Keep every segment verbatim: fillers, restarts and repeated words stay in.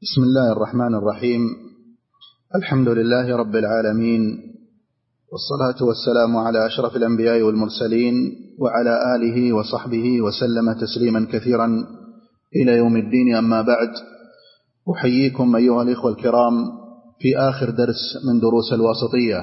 بسم الله الرحمن الرحيم. الحمد لله رب العالمين، والصلاة والسلام على أشرف الأنبياء والمرسلين وعلى آله وصحبه وسلم تسليما كثيرا إلى يوم الدين. أما بعد، أحييكم أيها الإخوة الكرام في آخر درس من دروس الواسطية،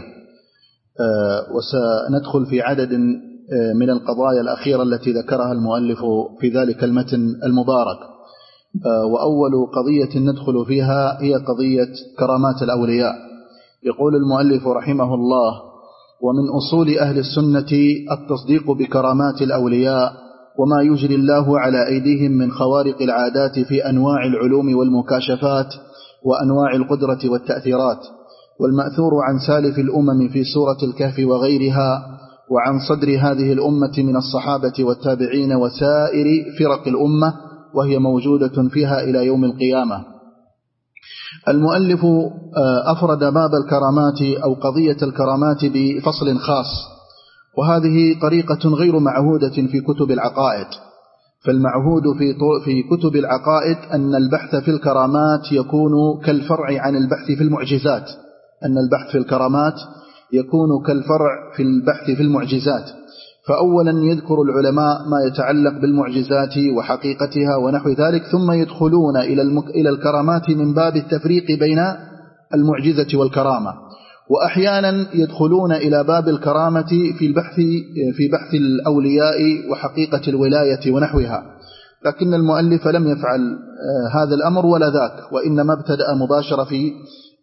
وسندخل في عدد من القضايا الأخيرة التي ذكرها المؤلف في ذلك المتن المبارك. وأول قضية ندخل فيها هي قضية كرامات الأولياء. يقول المؤلف رحمه الله: ومن أصول أهل السنة التصديق بكرامات الأولياء وما يجري الله على أيديهم من خوارق العادات في أنواع العلوم والمكاشفات وأنواع القدرة والتأثيرات، والمأثور عن سالف الأمم في سورة الكهف وغيرها، وعن صدر هذه الأمة من الصحابة والتابعين وسائر فرق الأمة، وهي موجودة فيها إلى يوم القيامة. المؤلف أفرد باب الكرامات أو قضية الكرامات بفصل خاص، وهذه طريقة غير معهودة في كتب العقائد. فالمعهود في في كتب العقائد أن البحث في الكرامات يكون كالفرع عن البحث في المعجزات، أن البحث في الكرامات يكون كالفرع في البحث في المعجزات. فأولا يذكر العلماء ما يتعلق بالمعجزات وحقيقتها ونحو ذلك، ثم يدخلون إلى المك... إلى الكرامات من باب التفريق بين المعجزة والكرامة، وأحيانا يدخلون إلى باب الكرامة في البحث في بحث الأولياء وحقيقة الولاية ونحوها. لكن المؤلف لم يفعل هذا الأمر ولا ذاك، وإنما ابتدأ مباشرة في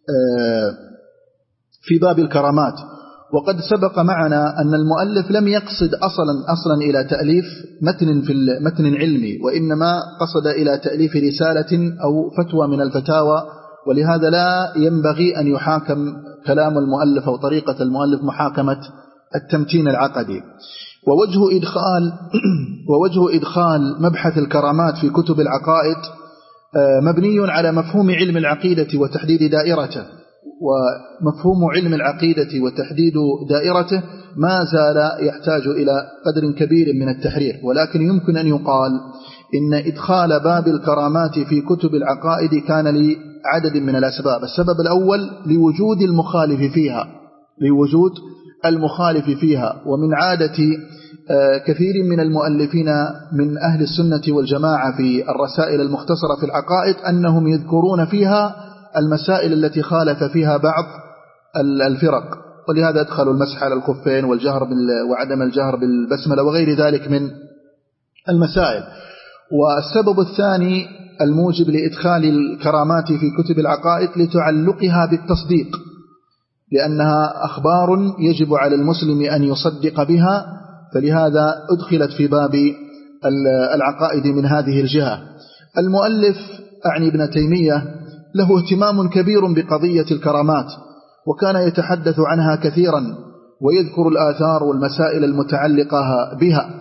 في باب الكرامات. وقد سبق معنا أن المؤلف لم يقصد أصلا أصلا إلى تأليف متن في متن علمي، وإنما قصد إلى تأليف رسالة أو فتوى من الفتاوى، ولهذا لا ينبغي أن يحاكم كلام المؤلف أو طريقة المؤلف محاكمة التمتين العقدي. ووجه إدخال ووجه إدخال مبحث الكرامات في كتب العقائد مبني على مفهوم علم العقيدة وتحديد دائرته. ومفهوم علم العقيدة وتحديد دائرته ما زال يحتاج إلى قدر كبير من التحرير، ولكن يمكن أن يقال إن إدخال باب الكرامات في كتب العقائد كان لعدد من الأسباب. السبب الأول لوجود المخالف فيها لوجود المخالف فيها ومن عادة كثير من المؤلفين من أهل السنة والجماعة في الرسائل المختصرة في العقائد أنهم يذكرون فيها المسائل التي خالف فيها بعض الفرق، ولهذا أدخلوا المسح على الخفين والجهر وعدم الجهر بالبسملة وغير ذلك من المسائل. والسبب الثاني الموجب لإدخال الكرامات في كتب العقائد لتعلقها بالتصديق، لأنها أخبار يجب على المسلم أن يصدق بها، فلهذا أدخلت في باب العقائد من هذه الجهة. المؤلف أعني ابن تيمية له اهتمام كبير بقضية الكرامات، وكان يتحدث عنها كثيرا ويذكر الآثار والمسائل المتعلقة بها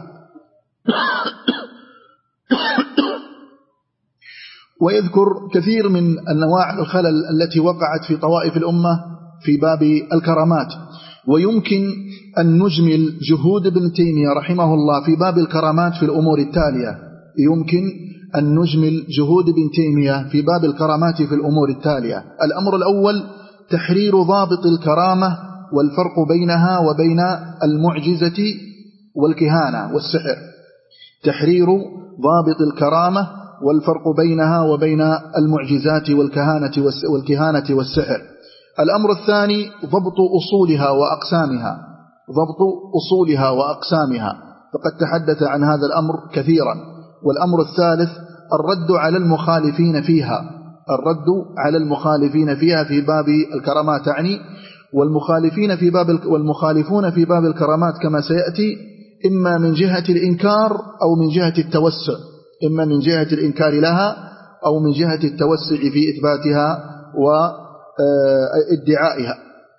ويذكر كثير من أنواع الخلل التي وقعت في طوائف الأمة في باب الكرامات. ويمكن أن نجمل جهود ابن تيمية رحمه الله في باب الكرامات في الأمور التالية يمكن أن نجمل جهود ابن تيمية في باب الكرامات في الأمور التالية. الأمر الأول تحرير ضابط الكرامة والفرق بينها وبين المعجزة والكهانة والسحر. تحرير ضابط الكرامة والفرق بينها وبين المعجزات والكهانة والكهانة والسحر. الأمر الثاني ضبط أصولها وأقسامها ضبط أصولها وأقسامها فقد تحدث عن هذا الأمر كثيرا. والأمر الثالث الرد على المخالفين فيها الرد على المخالفين فيها في باب الكرامات يعني والمخالفين في باب والمخالفون في باب الكرامات كما سيأتي إما من جهة الإنكار أو من جهة التوسع إما من جهة الإنكار لها أو من جهة التوسع في إثباتها وادعائها.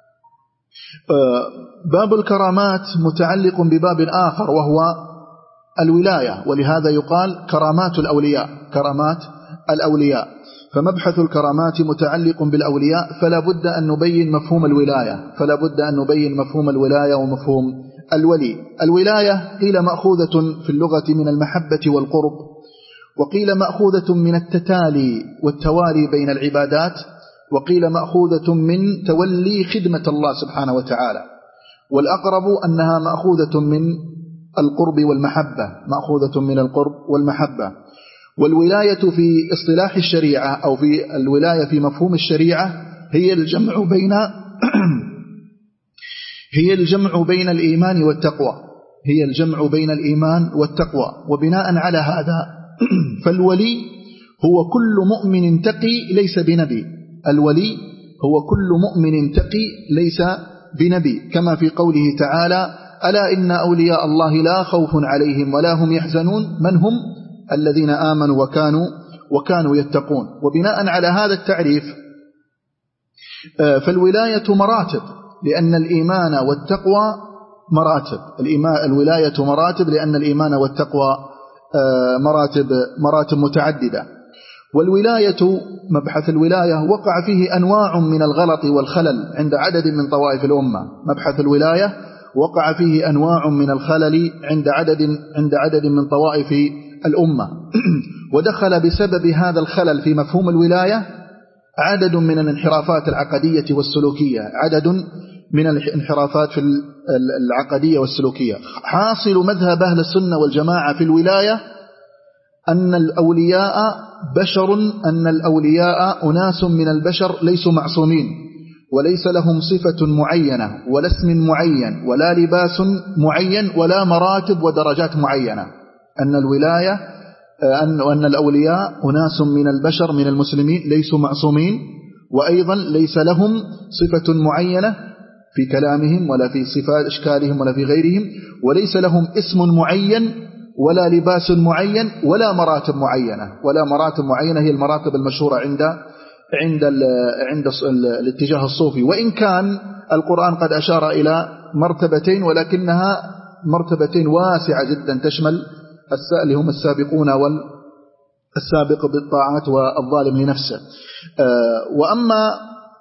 باب الكرامات متعلق بباب آخر وهو الولاية، ولهذا يقال كرامات الأولياء كرامات الأولياء فمبحث الكرامات متعلق بالأولياء، فلا بد أن نبين مفهوم الولاية فلا بد أن نبين مفهوم الولاية ومفهوم الولي. الولاية قيل مأخوذة في اللغة من المحبة والقرب، وقيل مأخوذة من التتالي والتوالي بين العبادات، وقيل مأخوذة من تولي خدمة الله سبحانه وتعالى، والأقرب أنها مأخوذة من القرب والمحبة، مأخوذة من القرب والمحبة. والولاية في اصطلاح الشريعة أو في الولاية في مفهوم الشريعة هي الجمع بين هي الجمع بين الإيمان والتقوى، هي الجمع بين الإيمان والتقوى. وبناء على هذا فالولي هو كل مؤمن تقي ليس بنبي، الولي هو كل مؤمن تقي ليس بنبي، كما في قوله تعالى: ألا إن أولياء الله لا خوف عليهم ولا هم يحزنون من هم الذين آمنوا وكانوا وكانوا يتقون. وبناء على هذا التعريف فالولاية مراتب، لأن الإيمان والتقوى مراتب، الولاية مراتب لأن الإيمان والتقوى مراتب مراتب متعددة. والولاية مبحث الولاية وقع فيه أنواع من الغلط والخلل عند عدد من طوائف الأمة، مبحث الولاية وقع فيه أنواع من الخلل عند عدد عند عدد من طوائف الأمة ودخل بسبب هذا الخلل في مفهوم الولاية عدد من الانحرافات العقدية والسلوكية، عدد من الانحرافات في العقدية والسلوكية. حاصل مذهب أهل السنة والجماعة في الولاية أن الأولياء بشر، أن الأولياء أناس من البشر ليسوا معصومين، وليس لهم صفة معينة ولا اسم معين ولا لباس معين ولا مراتب ودرجات معينة. أن الولاية أن وأن الأولياء أناس من البشر من المسلمين ليسوا معصومين، وأيضا ليس لهم صفة معينة في كلامهم ولا في صفات أشكالهم ولا في غيرهم، وليس لهم اسم معين ولا لباس معين ولا مراتب معينة ولا مراتب معينة هي المراتب المشهورة عند عند ال عند ال الاتجاه الصوفي. وإن كان القرآن قد أشار إلى مرتبتين، ولكنها مرتبتين واسعة جدا تشمل اللي هم السابقون والسابق بالطاعات والظالم لنفسه. وأما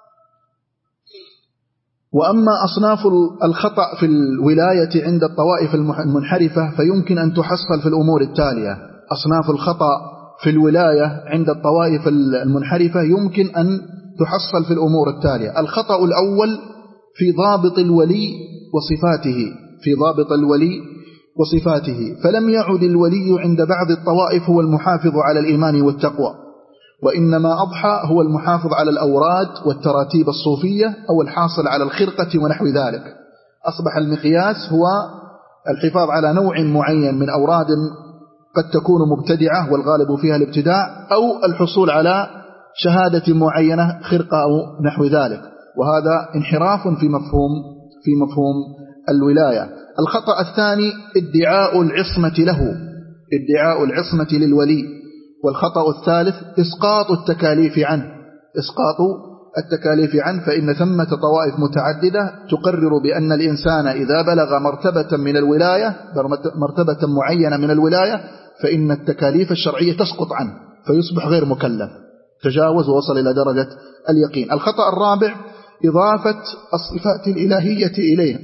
وأما أصناف الخطأ في الولاية عند الطوائف المنحرفة فيمكن أن تحصل في الأمور التالية. أصناف الخطأ في الولاية عند الطوائف المنحرفة يمكن أن تحصل في الأمور التالية. الخطأ الأول في ضابط الولي وصفاته، في ضابط الولي وصفاته، فلم يعد الولي عند بعض الطوائف هو المحافظ على الإيمان والتقوى، وإنما أضحى هو المحافظ على الأوراد والتراتيب الصوفية أو الحاصل على الخرقة ونحو ذلك. أصبح المقياس هو الحفاظ على نوع معين من أوراد قد تكون مبتدعة والغالب فيها الابتداع، أو الحصول على شهادة معينة خرقة أو نحو ذلك، وهذا انحراف في مفهوم في مفهوم الولاية. الخطأ الثاني ادعاء العصمة له، ادعاء العصمة للولي. والخطأ الثالث إسقاط التكاليف عنه، إسقاط التكاليف عنه، فإن ثمة طوائف متعددة تقرر بأن الإنسان إذا بلغ مرتبة من الولاية مرتبة معينة من الولاية فإن التكاليف الشرعية تسقط عنه فيصبح غير مكلف، تجاوز ووصل إلى درجة اليقين. الخطأ الرابع إضافة الصفات الإلهية إليه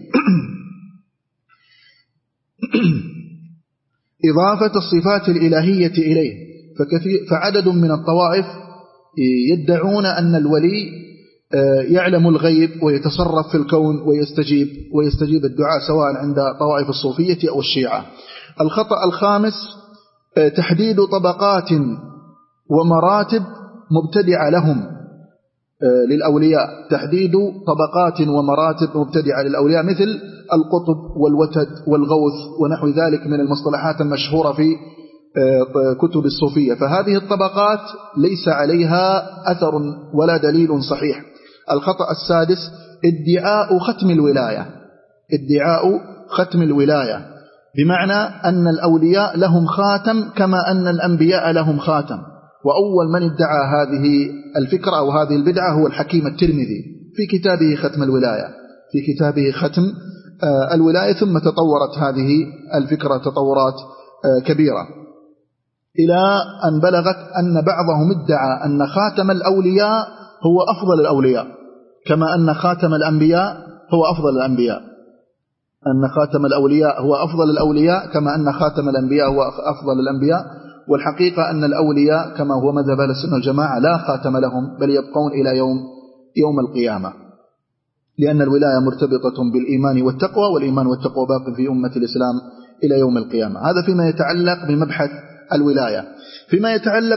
إضافة الصفات الإلهية إليه فعدد من الطوائف يدعون أن الولي يعلم الغيب ويتصرف في الكون ويستجيب ويستجيب الدعاء سواء عند طوائف الصوفية أو الشيعة. الخطأ الخامس تحديد طبقات ومراتب مبتدعة لهم للأولياء، تحديد طبقات ومراتب مبتدعة للأولياء مثل القطب والوتد والغوث ونحو ذلك من المصطلحات المشهورة في كتب الصوفية، فهذه الطبقات ليس عليها أثر ولا دليل صحيح. الخطأ السادس ادعاء ختم الولاية، ادعاء ختم الولاية بمعنى أن الأولياء لهم خاتم كما أن الأنبياء لهم خاتم. وأول من ادعى هذه الفكرة أو هذه البدعة هو الحكيم الترمذي في كتابه ختم الولاية، في كتابه ختم الولاية. ثم تطورت هذه الفكرة تطورات كبيرة إلى أن بلغت أن بعضهم ادعى أن خاتم الأولياء هو أفضل الأولياء كما أن خاتم الأنبياء هو أفضل الأنبياء، أن خاتم الأولياء هو أفضل الأولياء كما أن خاتم الأنبياء هو أفضل الأنبياء. والحقيقة أن الأولياء كما هو مذهب أهل السنة والجماعة لا خاتم لهم، بل يبقون إلى يوم يوم القيامة، لأن الولاية مرتبطة بالإيمان والتقوى، والإيمان والتقوى باق في أمة الإسلام إلى يوم القيامة. هذا فيما يتعلق بمبحث الولاية. فيما يتعلق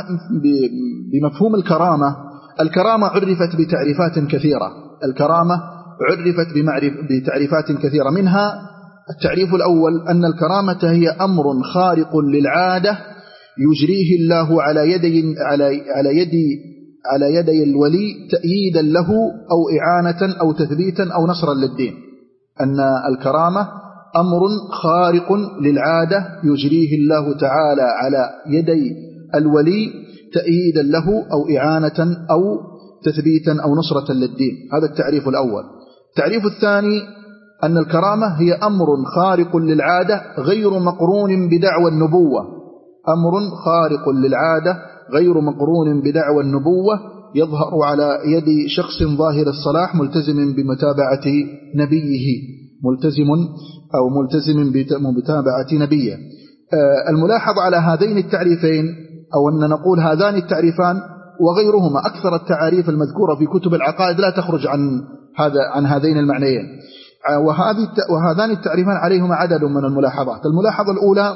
بمفهوم الكرامة، الكرامة عرفت بتعريفات كثيرة، الكرامة عرفت بتعريفات كثيرة، منها التعريف الأول أن الكرامة هي أمر خارق للعادة يجريه الله على يدي على على يدي على يدي الولي تأييدا له أو إعانة أو تثبيتا أو نصرا للدين. أن الكرامة أمر خارق للعادة يجريه الله تعالى على يدي الولي تأييدا له أو إعانة أو تثبيتا أو نصرة للدين. هذا التعريف الأول. التعريف الثاني أن الكرامة هي أمر خارق للعادة غير مقرون بدعوى النبوة، أمر خارق للعادة غير مقرون بدعوى النبوة يظهر على يد شخص ظاهر الصلاح ملتزم بمتابعة نبيه، ملتزم أو ملتزم بمتابعة نبيه. الملاحظ على هذين التعريفين، أو أن نقول هذان التعريفان وغيرهما، أكثر التعاريف المذكورة في كتب العقائد لا تخرج عن هذا عن هذين المعنيين، وهذه وهذان التعريفان عليهما عدد من الملاحظات. الملاحظة الأولى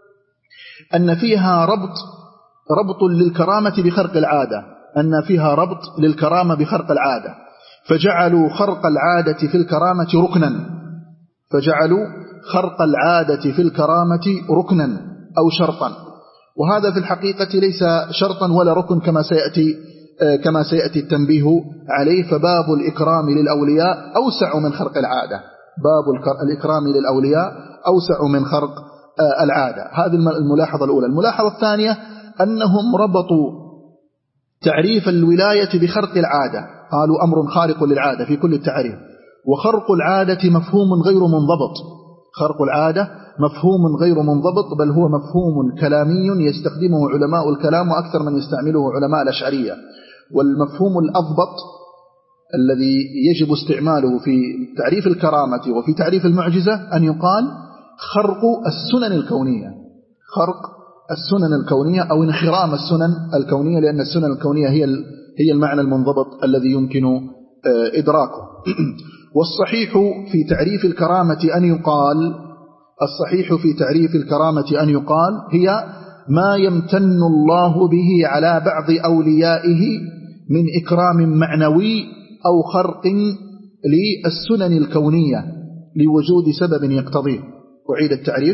أن فيها ربط ربط للكرامة بخرق العادة، أن فيها ربط للكرامة بخرق العادة، فجعلوا خرق العادة في الكرامة ركنا، فجعلوا خرق العادة في الكرامة ركنا أو شرطا، وهذا في الحقيقة ليس شرطا ولا ركن كما سيأتي كما سيأتي التنبيه عليه. فباب الإكرام للأولياء أوسع من خرق العادة، باب الإكرام للأولياء أوسع من خرق العادة. هذه الملاحظة الأولى. الملاحظة الثانية أنهم ربطوا تعريف الولاية بخرق العادة، قالوا أمر خارق للعادة في كل التعريف، وخرق العادة مفهوم غير منضبط، خرق العادة مفهوم غير منضبط، بل هو مفهوم كلامي يستخدمه علماء الكلام وأكثر من يستعمله علماء الأشعرية. والمفهوم الأضبط الذي يجب استعماله في تعريف الكرامة وفي تعريف المعجزة أن يقال خرق السنن الكونية، خرق السنن الكونية أو انخرام السنن الكونية، لأن السنن الكونية هي هي المعنى المنضبط الذي يمكن إدراكه. والصحيح في تعريف الكرامة أن يقال الصحيح في تعريف الكرامة أن يقال هي ما يمتن الله به على بعض أوليائه من إكرام معنوي أو خرق للسنن الكونية لوجود سبب يقتضيه. أعيد التعريف: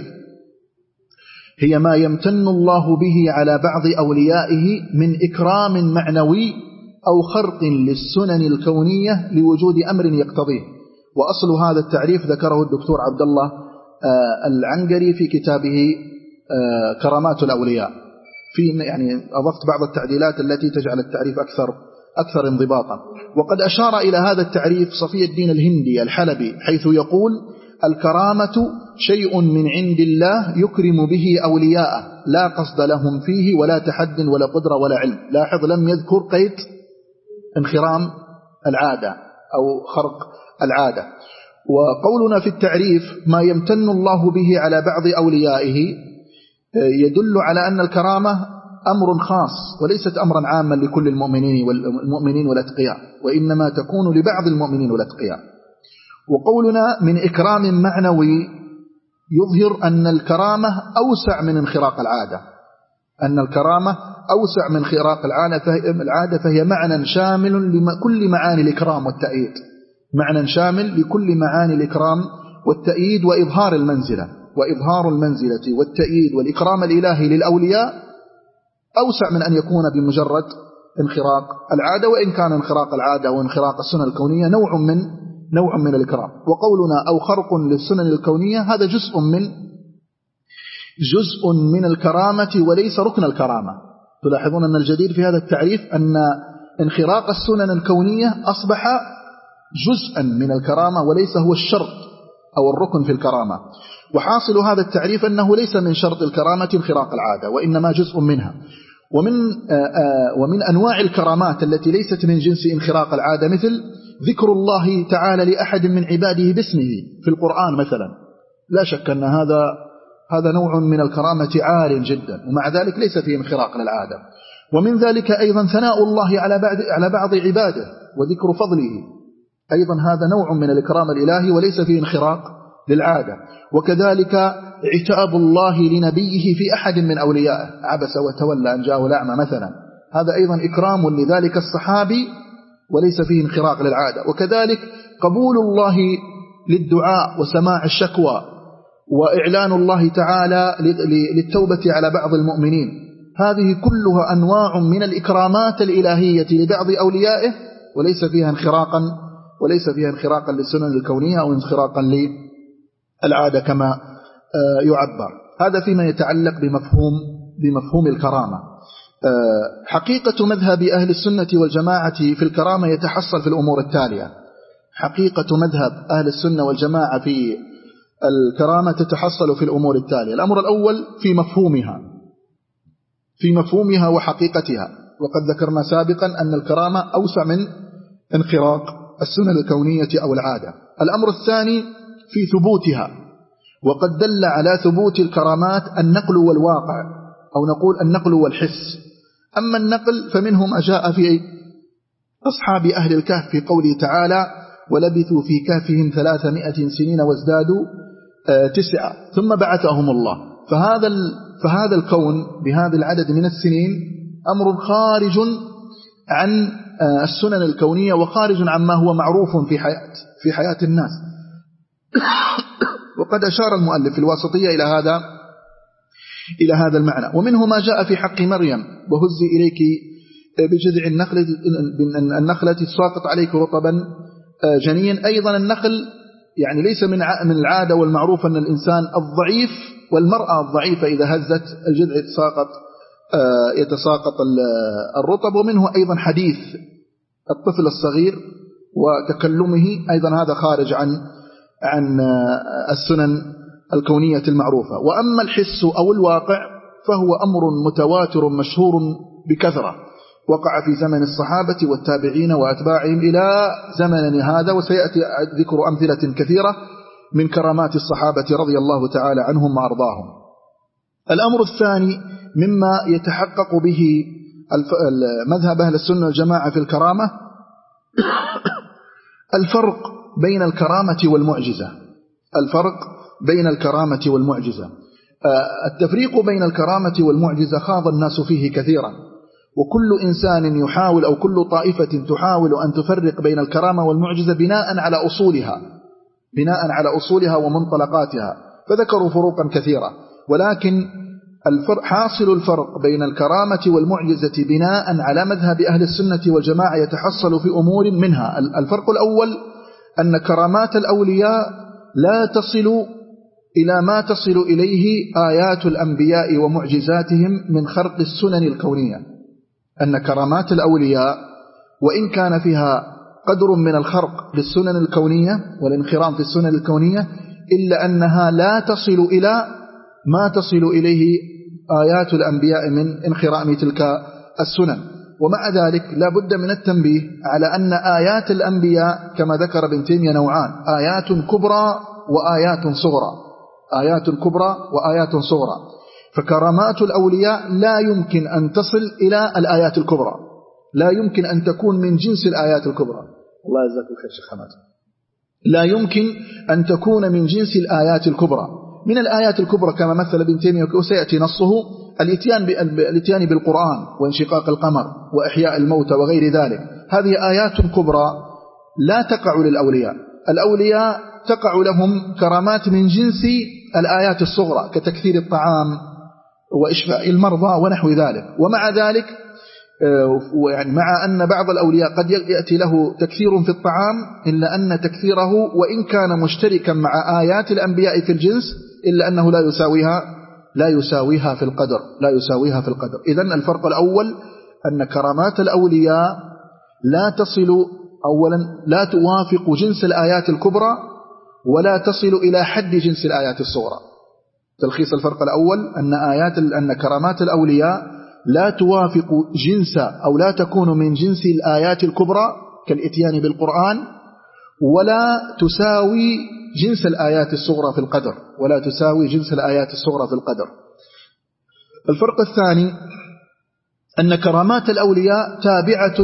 هي ما يمتن الله به على بعض أوليائه من إكرام معنوي أو خرق للسنن الكونية لوجود أمر يقتضيه. وأصل هذا التعريف ذكره الدكتور عبد الله العنقري في كتابه كرامات الأولياء، في يعني أضفت بعض التعديلات التي تجعل التعريف أكثر أكثر انضباطا. وقد أشار إلى هذا التعريف صفي الدين الهندي الحلبي، حيث يقول: الكرامة شيء من عند الله يكرم به أولياءه لا قصد لهم فيه ولا تحد ولا قدرة ولا علم. لاحظ لم يذكر قيد انخرام العادة أو خرق العادة. وقولنا في التعريف ما يمتن الله به على بعض أوليائه يدل على أن الكرامة أمر خاص وليست أمرا عاما لكل المؤمنين والمؤمنين والأتقياء، وإنما تكون لبعض المؤمنين والأتقياء. وقولنا من إكرام معنوي يظهر أن الكرامة أوسع من انخراق العادة، أن الكرامة أوسع من خراق العادة، فهي معنى شامل لكل معاني الإكرام والتأييد، معنى شامل لكل معاني الإكرام والتأييد وإظهار المنزلة، وإظهار المنزلة والتأييد والإكرام الإلهي للأولياء أوسع من أن يكون بمجرد انخراق العادة، وإن كان انخراق العادة وانخراق السنن الكونية نوع من نوع من الإكرام. وقولنا أو خرق للسنن الكونية هذا جزء من جزء من الكرامة وليس ركن الكرامة. تلاحظون أن الجدير في هذا التعريف أن انخراق السنن الكونية أصبح جزءا من الكرامة وليس هو الشرط أو الركن في الكرامة. وحاصل هذا التعريف أنه ليس من شرط الكرامة انخراق العادة، وإنما جزء منها. ومن ومن أنواع الكرامات التي ليست من جنس انخراق العادة مثل ذكر الله تعالى لأحد من عباده باسمه في القرآن مثلا، لا شك أن هذا هذا نوع من الكرامة عال جدا، ومع ذلك ليس فيه انخراق للعادة. ومن ذلك أيضا ثناء الله على بعض على بعض عباده وذكر فضله، أيضا هذا نوع من الإكرام الإلهي وليس فيه انخراق للعادة. وكذلك عتاب الله لنبيه في أحد من أوليائه، عبس وتولى أن جاءه الأعمى مثلا، هذا أيضا إكرام لذلك الصحابي وليس فيه انخراق للعادة. وكذلك قبول الله للدعاء وسماع الشكوى وإعلان الله تعالى للتوبة على بعض المؤمنين، هذه كلها أنواع من الإكرامات الإلهية لبعض أوليائه وليس فيها انخراقا وليس فيها انخراقا للسنن الكونية أو انخراقا للعادة كما يعبر. هذا فيما يتعلق بمفهوم بمفهوم الكرامة. حقيقة مذهب أهل السنة والجماعة في الكرامة يتحصل في الأمور التالية. حقيقة مذهب أهل السنة والجماعة في الكرامة تتحصل في الأمور التالية. الأمر الأول في مفهومها في مفهومها وحقيقتها، وقد ذكرنا سابقا أن الكرامة أوسع من انخراق السنن الكونية أو العادة. الأمر الثاني في ثبوتها، وقد دل على ثبوت الكرامات النقل والواقع، أو نقول النقل والحس. أما النقل فمنه ما جاء في أصحاب أهل الكهف في قوله تعالى ولبثوا في كهفهم ثلاثمائة سنين وازدادوا تسعة ثم بعثهم الله. فهذا فهذا الكون بهذا العدد من السنين أمر خارج عن السنن الكونية وخارج عما هو معروف في حياة في حياة الناس. وقد أشار المؤلف في الواسطية إلى هذا إلى هذا المعنى. ومنه ما جاء في حق مريم وهزي إليك بجذع النخلة النخلة تساقط عليك رطبا جنيا. أيضا النخل يعني ليس من من العادة والمعروف أن الإنسان الضعيف والمرأة الضعيفة إذا هزت الجذع يتساقط يتساقط الرطب. ومنه أيضا حديث الطفل الصغير وتكلمه، أيضا هذا خارج عن عن السنن الكونية المعروفة. وأما الحس أو الواقع فهو أمر متواتر مشهور بكثرة، وقع في زمن الصحابة والتابعين وأتباعهم إلى زمننا هذا، وسيأتي ذكر أمثلة كثيرة من كرامات الصحابة رضي الله تعالى عنهم وأرضاهم. الأمر الثاني مما يتحقق به مذهب أهل السنة والجماعة في الكرامة الفرق بين الكرامة والمعجزة. الفرق بين الكرامة والمعجزة التفريق بين الكرامة والمعجزة خاض الناس فيه كثيرا، وكل إنسان يحاول أو كل طائفة تحاول أن تفرق بين الكرامة والمعجزة بناء على أصولها بناء على أصولها ومنطلقاتها، فذكروا فروقا كثيرة. ولكن الفرق حاصل الفرق بين الكرامة والمعجزة بناء على مذهب أهل السنة والجماعة يتحصل في أمور منها. الفرق الأول أن كرامات الأولياء لا تصل إلى ما تصل إليه آيات الأنبياء ومعجزاتهم من خرق السنن الكونية. أن كرامات الأولياء وإن كان فيها قدر من الخرق للسنن الكونية والانخرام في السنن الكونية، إلا أنها لا تصل إلى ما تصل إليه آيات الأنبياء من انخرام تلك السنن. ومع ذلك لا بد من التنبيه على أن آيات الأنبياء كما ذكر ابن تيمية نوعان: آيات كبرى وآيات صغرى آيات كبرى وآيات صغرى. فكرامات الأولياء لا يمكن أن تصل إلى الآيات الكبرى، لا يمكن أن تكون من جنس الآيات الكبرى. الله يجزاك الخير شيخ حماد. لا يمكن أن تكون من جنس الآيات الكبرى. من الآيات الكبرى كما مثل ابن تيمية وسيأتي نصه الاتيان بالقرآن وانشقاق القمر وإحياء الموتى وغير ذلك. هذه آيات كبرى لا تقع للأولياء. الأولياء تقع لهم كرامات من جنس الآيات الصغرى كتكثير الطعام وإشفاء المرضى ونحو ذلك. ومع ذلك يعني مع أن بعض الأولياء قد يأتي له تكثير في الطعام، إلا أن تكثيره وإن كان مشتركا مع آيات الأنبياء في الجنس إلا أنه لا يساويها لا يساويها في القدر لا يساويها في القدر. إذن الفرق الأول أن كرامات الأولياء لا تصل أولا لا توافق جنس الآيات الكبرى ولا تصل إلى حد جنس الآيات الصغرى. تلخيص الفرق الأول أن آيات أن كرامات الأولياء لا توافق جنس أو لا تكون من جنس الآيات الكبرى كالإتيان بالقرآن، ولا تساوي جنس الآيات الصغرى في القدر، ولا تساوي جنس الآيات الصغرى في القدر. الفرق الثاني أن كرامات الأولياء تابعة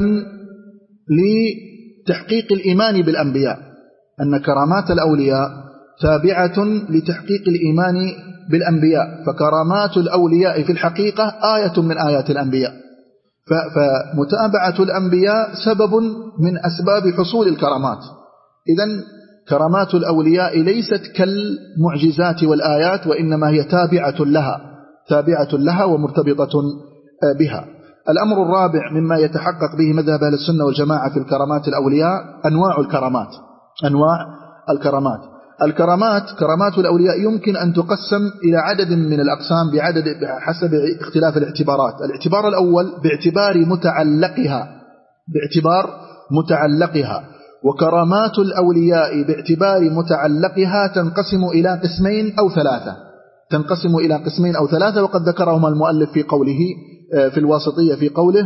لتحقيق الإيمان بالأنبياء، أن كرامات الأولياء تابعة لتحقيق الإيمان بالأنبياء، فكرامات الأولياء في الحقيقة آية من آيات الأنبياء، فمتابعة الأنبياء سبب من أسباب حصول الكرامات. إذن كرامات الأولياء ليست كالمعجزات والآيات، وإنما هي تابعة لها تابعة لها ومرتبطة بها. الأمر الرابع مما يتحقق به مذهب أهل السنة والجماعة في الكرامات الأولياء أنواع الكرامات. أنواع الكرامات الكرامات كرامات الأولياء يمكن أن تقسم إلى عدد من الأقسام بعدد حسب اختلاف الاعتبارات. الاعتبار الأول باعتبار متعلقها باعتبار متعلقها وكرامات الأولياء باعتبار متعلقها تنقسم إلى قسمين أو ثلاثة تنقسم إلى قسمين أو ثلاثة وقد ذكرهما المؤلف في قوله في الواسطية في قوله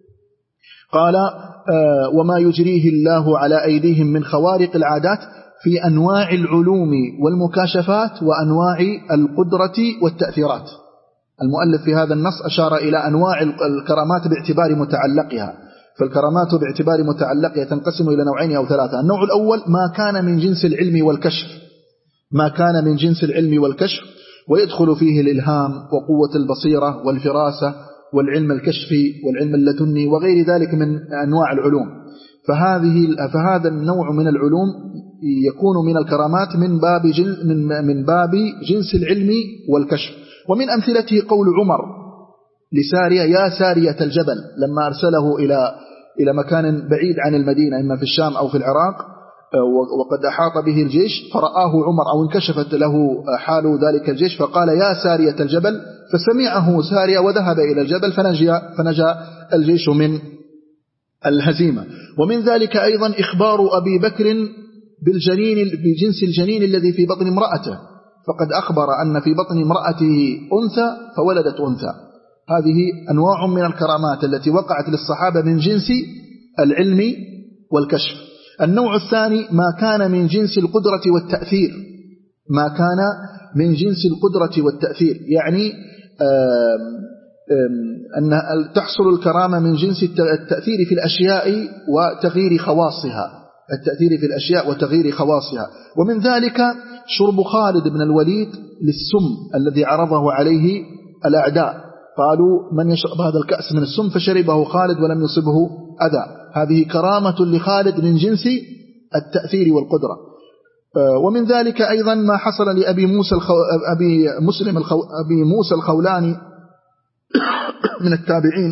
قال وما يجريه الله على أيديهم من خوارق العادات في أنواع العلوم والمكاشفات وأنواع القدرة والتأثيرات. المؤلف في هذا النص أشار إلى أنواع الكرامات باعتبار متعلقها، فالكرامات باعتبار متعلقها تنقسم إلى نوعين أو ثلاثة. النوع الأول ما كان من جنس العلم والكشف ما كان من جنس العلم والكشف ويدخل فيه الإلهام وقوة البصيرة والفراسة والعلم الكشفي والعلم اللدني وغير ذلك من أنواع العلوم. فهذه فهذا النوع من العلوم يكون من الكرامات من باب جنس من من باب جنس العلم والكشف. ومن أمثلته قول عمر لسارية يا سارية الجبل لما أرسله إلى إلى مكان بعيد عن المدينة إما في الشام أو في العراق وقد أحاط به الجيش، فرآه عمر أو انكشفت له حال ذلك الجيش فقال يا سارية الجبل، فسمعه سارية وذهب إلى الجبل فنجا فنجا الجيش من الهزيمة. ومن ذلك أيضا إخبار أبي بكر بالجنين بجنس الجنين الذي في بطن امرأته، فقد أخبر أن في بطن امرأته أنثى فولدت أنثى. هذه أنواع من الكرامات التي وقعت للصحابة من جنس العلم والكشف. النوع الثاني ما كان من جنس القدرة والتأثير ما كان من جنس القدرة والتأثير يعني آم آم أن تحصل الكرامة من جنس التأثير في الأشياء وتغيير خواصها التأثير في الأشياء وتغيير خواصها. ومن ذلك شرب خالد بن الوليد للسم الذي عرضه عليه الأعداء، قالوا من يشرب هذا الكأس من السم فشربه خالد ولم يصبه أذى. هذه كرامة لخالد من جنس التأثير والقدرة. ومن ذلك أيضا ما حصل لأبي موسى الخو... أبي مسلم الخو... أبي موسى الخولاني من التابعين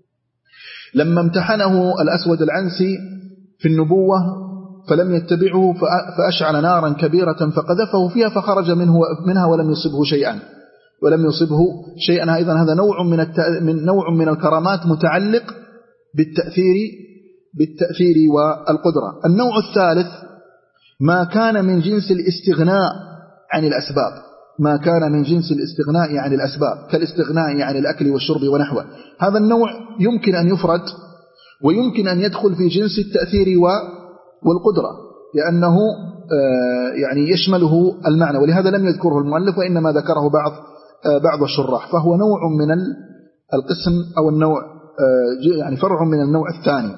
لما امتحنه الأسود العنسي في النبوة فلم يتبعه فأشعل نارا كبيرة فقذفه فيها فخرج منه منها ولم يصبه شيئا ولم يصبه شيئا. أيضا هذا نوع من الت... من نوع من الكرامات متعلق بالتأثير بالتأثير والقدرة. النوع الثالث ما كان من جنس الاستغناء عن الأسباب ما كان من جنس الاستغناء عن الأسباب كالاستغناء عن الأكل والشرب ونحوه. هذا النوع يمكن أن يفرد ويمكن أن يدخل في جنس التأثير والقدرة لأنه يعني يشمله المعنى، ولهذا لم يذكره المؤلف وإنما ذكره بعض بعض الشراح، فهو نوع من القسم أو النوع يعني فرع من النوع الثاني.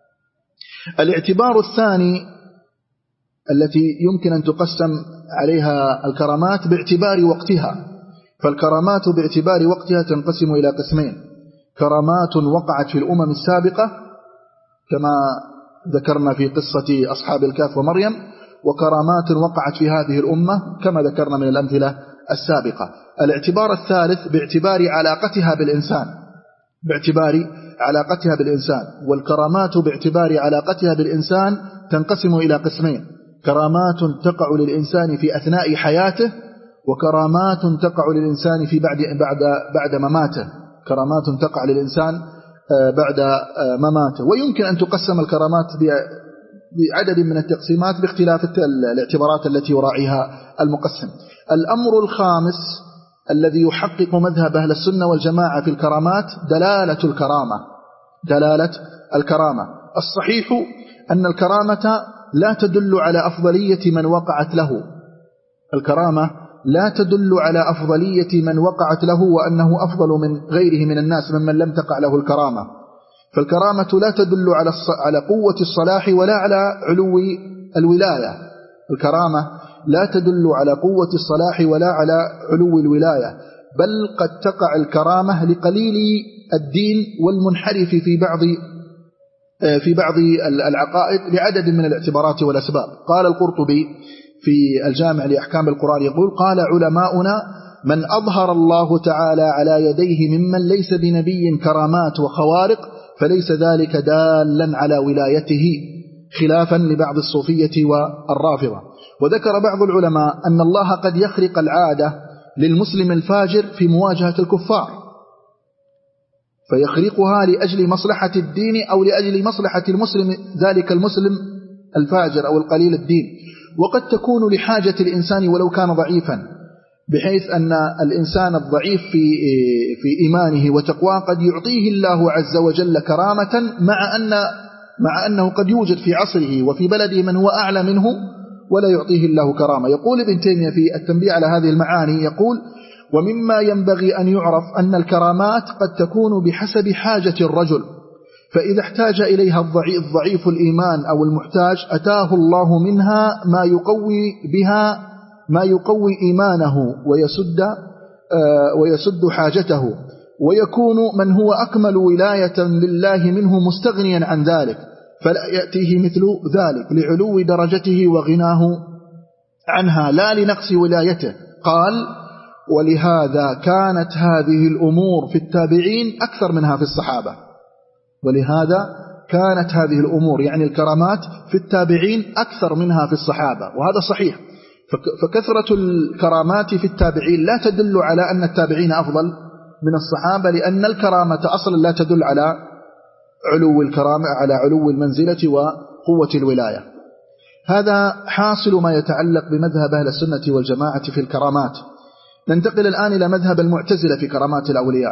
الاعتبار الثاني التي يمكن أن تقسم عليها الكرامات باعتبار وقتها، فالكرامات باعتبار وقتها تنقسم إلى قسمين: كرامات وقعت في الأمم السابقة كما ذكرنا في قصة أصحاب الكهف ومريم، وكرامات وقعت في هذه الأمة كما ذكرنا من الأمثلة السابقة. الاعتبار الثالث باعتبار علاقتها بالإنسان باعتبار علاقتها بالإنسان والكرامات باعتبار علاقتها بالإنسان تنقسم إلى قسمين: كرامات تقع للإنسان في أثناء حياته، وكرامات تقع للإنسان في بعد بعد بعد مماته كرامات تقع للإنسان بعد مماته. ويمكن أن تقسم الكرامات بعدد من التقسيمات باختلاف الاعتبارات التي يراعيها المقسم. الأمر الخامس الذي يحقق مذهب أهل السنة والجماعة في الكرامات دلالة الكرامة دلالة الكرامة الصحيح أن الكرامة لا تدل على أفضلية من وقعت له، الكرامة لا تدل على أفضلية من وقعت له وأنه أفضل من غيره من الناس ممن لم تقع له الكرامة. فالكرامة لا تدل على على قوة الصلاح ولا على علو الولاية. الكرامة لا تدل على قوة الصلاح ولا على علو الولاية، بل قد تقع الكرامة لقليل الدين والمنحرف في بعض في بعض العقائد لعدد من الاعتبارات والأسباب. قال القرطبي في الجامع لأحكام القرآن يقول: قال علماؤنا: من أظهر الله تعالى على يديه ممن ليس بنبي كرامات وخوارق فليس ذلك دالا على ولايته، خلافا لبعض الصوفية والرافضة. وذكر بعض العلماء أن الله قد يخرق العادة للمسلم الفاجر في مواجهة الكفار، فيخرقها لأجل مصلحة الدين أو لأجل مصلحة المسلم ذلك المسلم الفاجر أو القليل الدين، وقد تكون لحاجة الإنسان ولو كان ضعيفا، بحيث أن الإنسان الضعيف في في إيمانه وتقواه قد يعطيه الله عز وجل كرامة، مع أن مع أنه قد يوجد في عصره وفي بلده من هو أعلى منه ولا يعطيه الله كرامة. يقول ابن تيمية في التنبيه على هذه المعاني، يقول: ومما ينبغي أن يعرف أن الكرامات قد تكون بحسب حاجة الرجل، فإذا احتاج إليها الضعيف الإيمان أو المحتاج أتاه الله منها ما يقوي بها ما يقوي إيمانه ويسد ويسد حاجته، ويكون من هو أكمل ولاية لله منه مستغنيا عن ذلك، فلا يأتيه مثل ذلك لعلو درجته وغناه عنها لا لنقص ولايته. قال: ولهذا كانت هذه الأمور في التابعين أكثر منها في الصحابة. ولهذا كانت هذه الأمور يعني الكرامات في التابعين أكثر منها في الصحابة، وهذا صحيح. فكثرة الكرامات في التابعين لا تدل على أن التابعين أفضل من الصحابة، لأن الكرامة أصلا لا تدل على علو الكرامة على علو المنزلة وقوة الولاية. هذا حاصل ما يتعلق بمذهب أهل السنة والجماعة في الكرامات. ننتقل الآن إلى مذهب المعتزلة في كرامات الأولياء.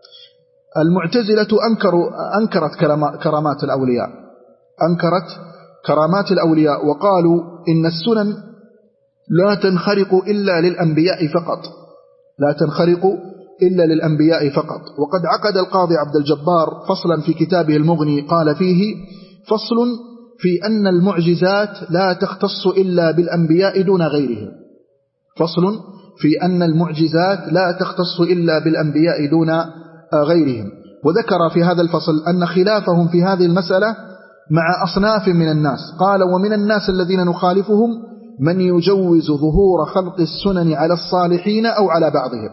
المعتزلة أنكروا أنكرت كرامات الأولياء أنكرت كرامات الأولياء وقالوا إن السنن لا تنخرق إلا للأنبياء فقط لا تنخرق إلا للأنبياء فقط. وقد عقد القاضي عبد الجبار فصلا في كتابه المغني قال فيه: فصل في أن المعجزات لا تختص إلا بالأنبياء دون غيرهم. فصل في أن المعجزات لا تختص إلا بالأنبياء دون غيرهم. وذكر في هذا الفصل أن خلافهم في هذه المسألة مع أصناف من الناس. قال: ومن الناس الذين نخالفهم من يجوز ظهور خلق السنن على الصالحين أو على بعضهم.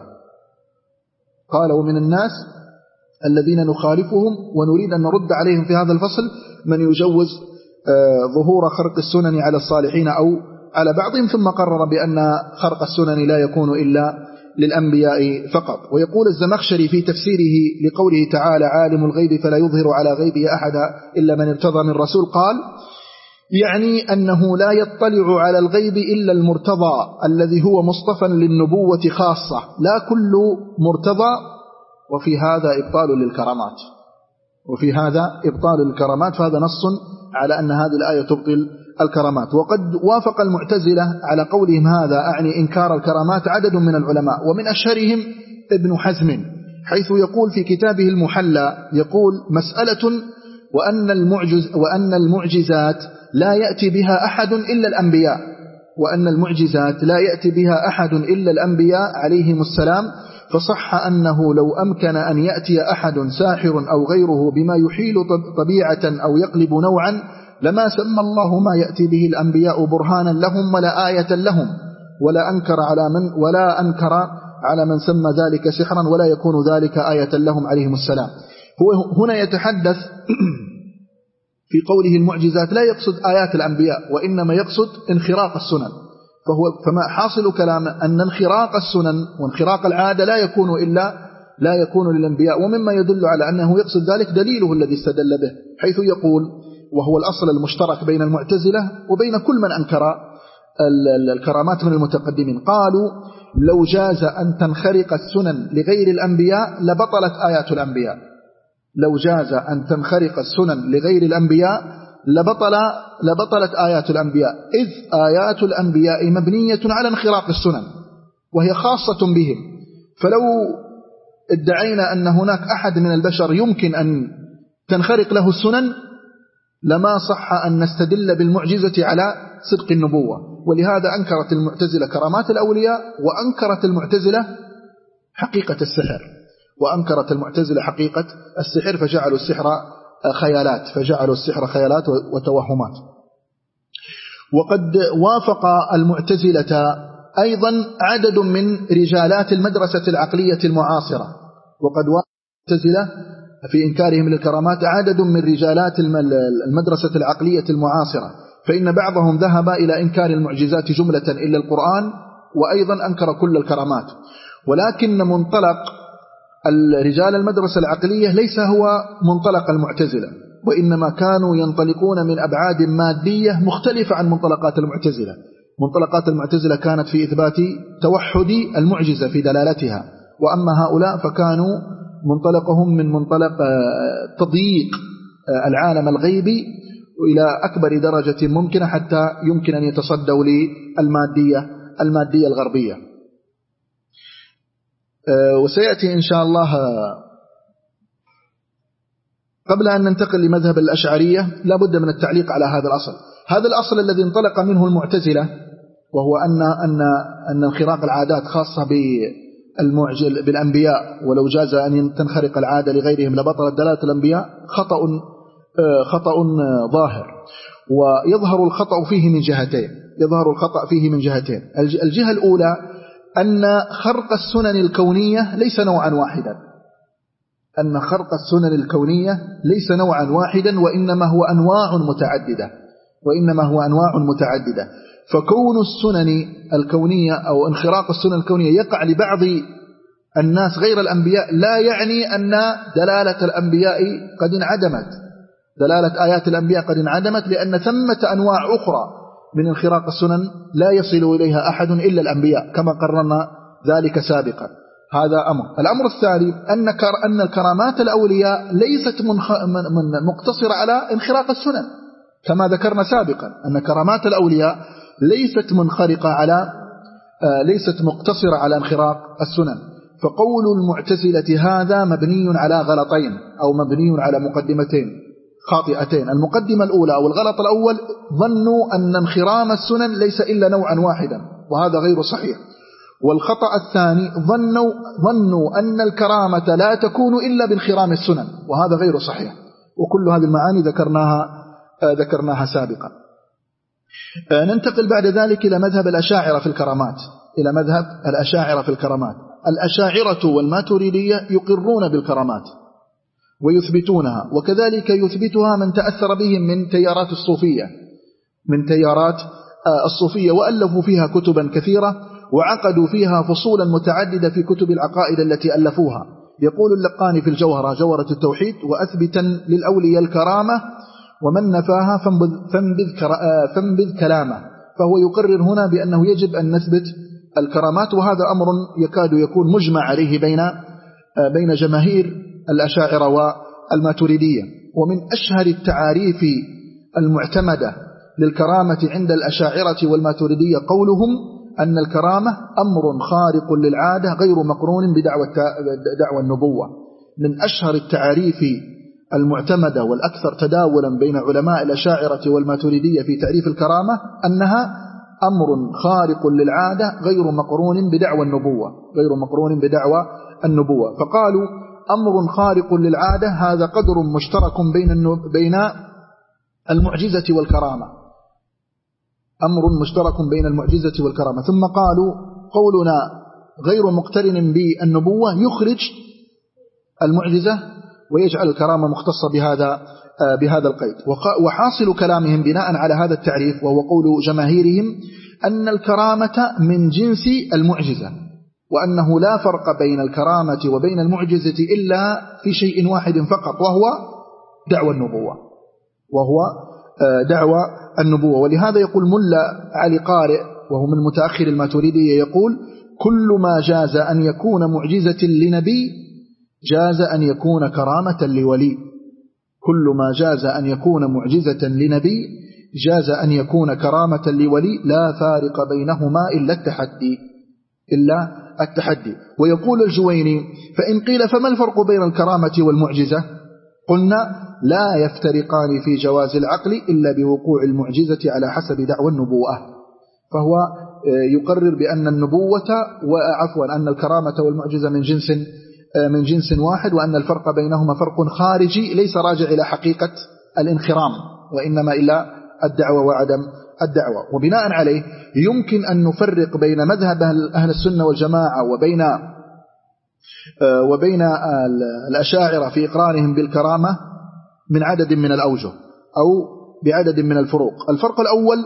قال: ومن الناس الذين نخالفهم ونريد أن نرد عليهم في هذا الفصل من يجوز ظهور خلق السنن على الصالحين أو على بعضهم، ثم قرر بأن خرق السنن لا يكون إلا للأنبياء فقط. ويقول الزمخشري في تفسيره لقوله تعالى: عالم الغيب فلا يظهر على غيبه أحدا إلا من ارتضى من رسول، قال: يعني أنه لا يطلع على الغيب إلا المرتضى الذي هو مصطفى للنبوة خاصة، لا كل مرتضى. وفي هذا إبطال للكرامات وفي هذا إبطال للكرامات فهذا نص على أن هذه الآية تبطل الكرامات. وقد وافق المعتزلة على قولهم هذا، أعني إنكار الكرامات، عدد من العلماء، ومن أشهرهم ابن حزم، حيث يقول في كتابه المحلى، يقول: مسألة وأن المعجز وأن المعجزات لا يأتي بها أحد إلا الأنبياء وأن المعجزات لا يأتي بها أحد إلا الأنبياء عليهم السلام، فصح أنه لو أمكن أن يأتي أحد ساحر أو غيره بما يحيل طبيعة أو يقلب نوعا لما سمى الله ما يأتي به الأنبياء برهانا لهم ولا آية لهم، ولا أنكر على من ولا أنكر على من سمى ذلك سحرا ولا يكون ذلك آية لهم عليهم السلام. هو هنا يتحدث في قوله المعجزات لا يقصد آيات الأنبياء، وإنما يقصد انخراق السنن. فهو فما حاصل كلام أن انخراق السنن وانخراق العادة لا يكون إلا لا يكون للأنبياء. ومما يدل على أنه يقصد ذلك دليله الذي استدل به، حيث يقول: وهو الأصل المشترك بين المعتزلة وبين كل من أنكر الكرامات من المتقدمين، قالوا: لو جاز أن تنخرق السنن لغير الأنبياء لبطلت آيات الأنبياء. لو جاز أن تنخرق السنن لغير الأنبياء لبطل لبطلت آيات الأنبياء، إذ آيات الأنبياء مبنية على انخراق السنن وهي خاصة بهم. فلو ادعينا أن هناك أحد من البشر يمكن أن تنخرق له السنن لما صح أن نستدل بالمعجزة على صدق النبوة. ولهذا أنكرت المعتزلة كرامات الأولياء، وأنكرت المعتزلة حقيقة السحر، وأنكرت المعتزلة حقيقة السحر، فجعلوا السحر خيالات، فجعلوا السحر خيالات وتوهمات. وقد وافق المعتزلة أيضا عدد من رجالات المدرسة العقلية المعاصرة، وقد وافق المعتزلة في إنكارهم للكرامات عدد من رجالات المدرسة العقلية المعاصرة، فإن بعضهم ذهب إلى إنكار المعجزات جملة إلا القرآن، وأيضا أنكر كل الكرامات. ولكن منطلق الرجال المدرسة العقلية ليس هو منطلق المعتزلة، وإنما كانوا ينطلقون من أبعاد مادية مختلفة عن منطلقات المعتزلة. منطلقات المعتزلة كانت في إثبات توحد المعجزة في دلالتها، وأما هؤلاء فكانوا منطلقهم من منطلق تضييق العالم الغيبي إلى أكبر درجة ممكنة حتى يمكن أن يتصدوا للمادية المادية الغربية. وسيأتي إن شاء الله. قبل أن ننتقل لمذهب الأشعرية لا بد من التعليق على هذا الأصل. هذا الأصل الذي انطلق منه المعتزلة، وهو أن أن أن انخراق العادات خاصة بالمعجل بالأنبياء، ولو جاز أن تنخرق العادة لغيرهم لبطلت دلالة الأنبياء، خطأ خطأ ظاهر. ويظهر الخطأ فيه من جهتين يظهر الخطأ فيه من جهتين الجهة الأولى أن خرق السنن الكونية ليس نوعا واحدا أن خرق السنن الكونية ليس نوعا واحدا وإنما هو أنواع متعددة وإنما هو أنواع متعددة فكون السنن الكونية أو انخراق السنن الكونية يقع لبعض الناس غير الأنبياء لا يعني أن دلالة الأنبياء قد انعدمت دلالة آيات الأنبياء قد انعدمت، لأن ثمة أنواع أخرى من انخراق السنن لا يصل إليها أحد إلا الأنبياء كما قررنا ذلك سابقا. هذا أمر. الأمر الثاني أن أن الكرامات الأولياء ليست مقتصرة على انخراق السنن، كما ذكرنا سابقا أن كرامات الأولياء ليست منخرقة على ليست مقتصرة على انخراق السنن. فقول المعتزلة هذا مبني على غلطين أو مبني على مقدمتين خاطئتين. المقدمة الأولى أو الغلط الأول ظنوا أن انخرام السنن ليس إلا نوعا واحدا، وهذا غير صحيح. والخطأ الثاني ظنوا ظنوا أن الكرامة لا تكون إلا بانخرام السنن، وهذا غير صحيح. وكل هذه المعاني ذكرناها ذكرناها سابقا. ننتقل بعد ذلك إلى مذهب الأشاعرة في الكرامات إلى مذهب الأشاعرة في الكرامات. الأشاعرة والماتريدية يقرون بالكرامات ويثبتونها، وكذلك يثبتها من تأثر بهم من تيارات الصوفية من تيارات الصوفية وألفوا فيها كتبا كثيرة وعقدوا فيها فصولا متعددة في كتب العقائد التي ألفوها. يقول اللقاني في الجوهرة جوهرة التوحيد: وأثبتا للأولياء الكرامة ومن نفاها فانبذ, فانبذ كلامه. فهو يقرر هنا بأنه يجب أن نثبت الكرامات، وهذا أمر يكاد يكون مجمع عليه بين بين جماهير الأشاعرة والماتريدية. ومن أشهر التعاريف المعتمدة للكرامة عند الأشاعرة والماتريدية قولهم أن الكرامة أمر خارق للعادة غير مقرون بدعوى دعوى النبوة. من أشهر التعاريف المعتمدة والأكثر تداولا بين علماء الأشاعرة والماتريدية في تعريف الكرامة أنها أمر خارق للعادة غير مقرون بدعوى النبوة غير مقرون بدعوى النبوة. فقالوا أمر خارق للعادة هذا قدر مشترك بين بين المعجزة والكرامة أمر مشترك بين المعجزة والكرامة. ثم قالوا قولنا غير مقترن بالنبوة يخرج المعجزة ويجعل الكرامة مختصة بهذا بهذا القيد. وحاصل كلامهم بناء على هذا التعريف وهو قول جماهيرهم أن الكرامة من جنس المعجزة، وأنه لا فرق بين الكرامة وبين المعجزة إلا في شيء واحد فقط وهو دعوى النبوة وهو دعوى النبوة. ولهذا يقول ملا علي قارئ وهو من متأخر الماتريدية يقول: كل ما جاز أن يكون معجزة لنبي جاز أن يكون كرامة لولي كل ما جاز أن يكون معجزة لنبي جاز أن يكون كرامة لولي، لا فارق بينهما إلا التحدي إلا التحدي. ويقول الجويني: فإن قيل فما الفرق بين الكرامة والمعجزة؟ قلنا: لا يفترقان في جواز العقل إلا بوقوع المعجزة على حسب دعوى النبوة. فهو يقرر بأن النبوة وعفوا أن الكرامة والمعجزة من جنس من جنس واحد، وأن الفرق بينهما فرق خارجي ليس راجع إلى حقيقة الانخرام، وإنما إلى الدعوة وعدم الدعوة. وبناء عليه يمكن أن نفرق بين مذهب أهل السنة والجماعة وبين وبين الأشاعرة في إقرارهم بالكرامة من عدد من الأوجه أو بعدد من الفروق. الفرق الأول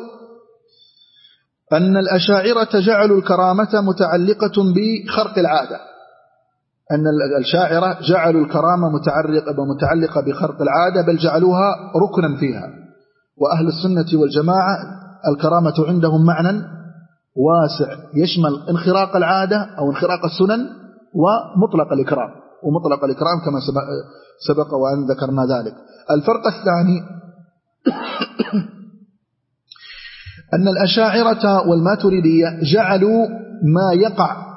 أن الأشاعرة جعلوا الكرامة متعلقة بخرق العادة، أن الأشاعرة جعلوا الكرامة متعلقة بخرق العادة، بل جعلوها ركنا فيها. وأهل السنة والجماعة الكرامة عندهم معنى واسع يشمل انخراق العادة أو انخراق السنن ومطلق الإكرام، ومطلق الإكرام كما سبق وأن ذكرنا ذلك. الفرق الثاني أن الأشاعرة والماتريدية جعلوا ما يقع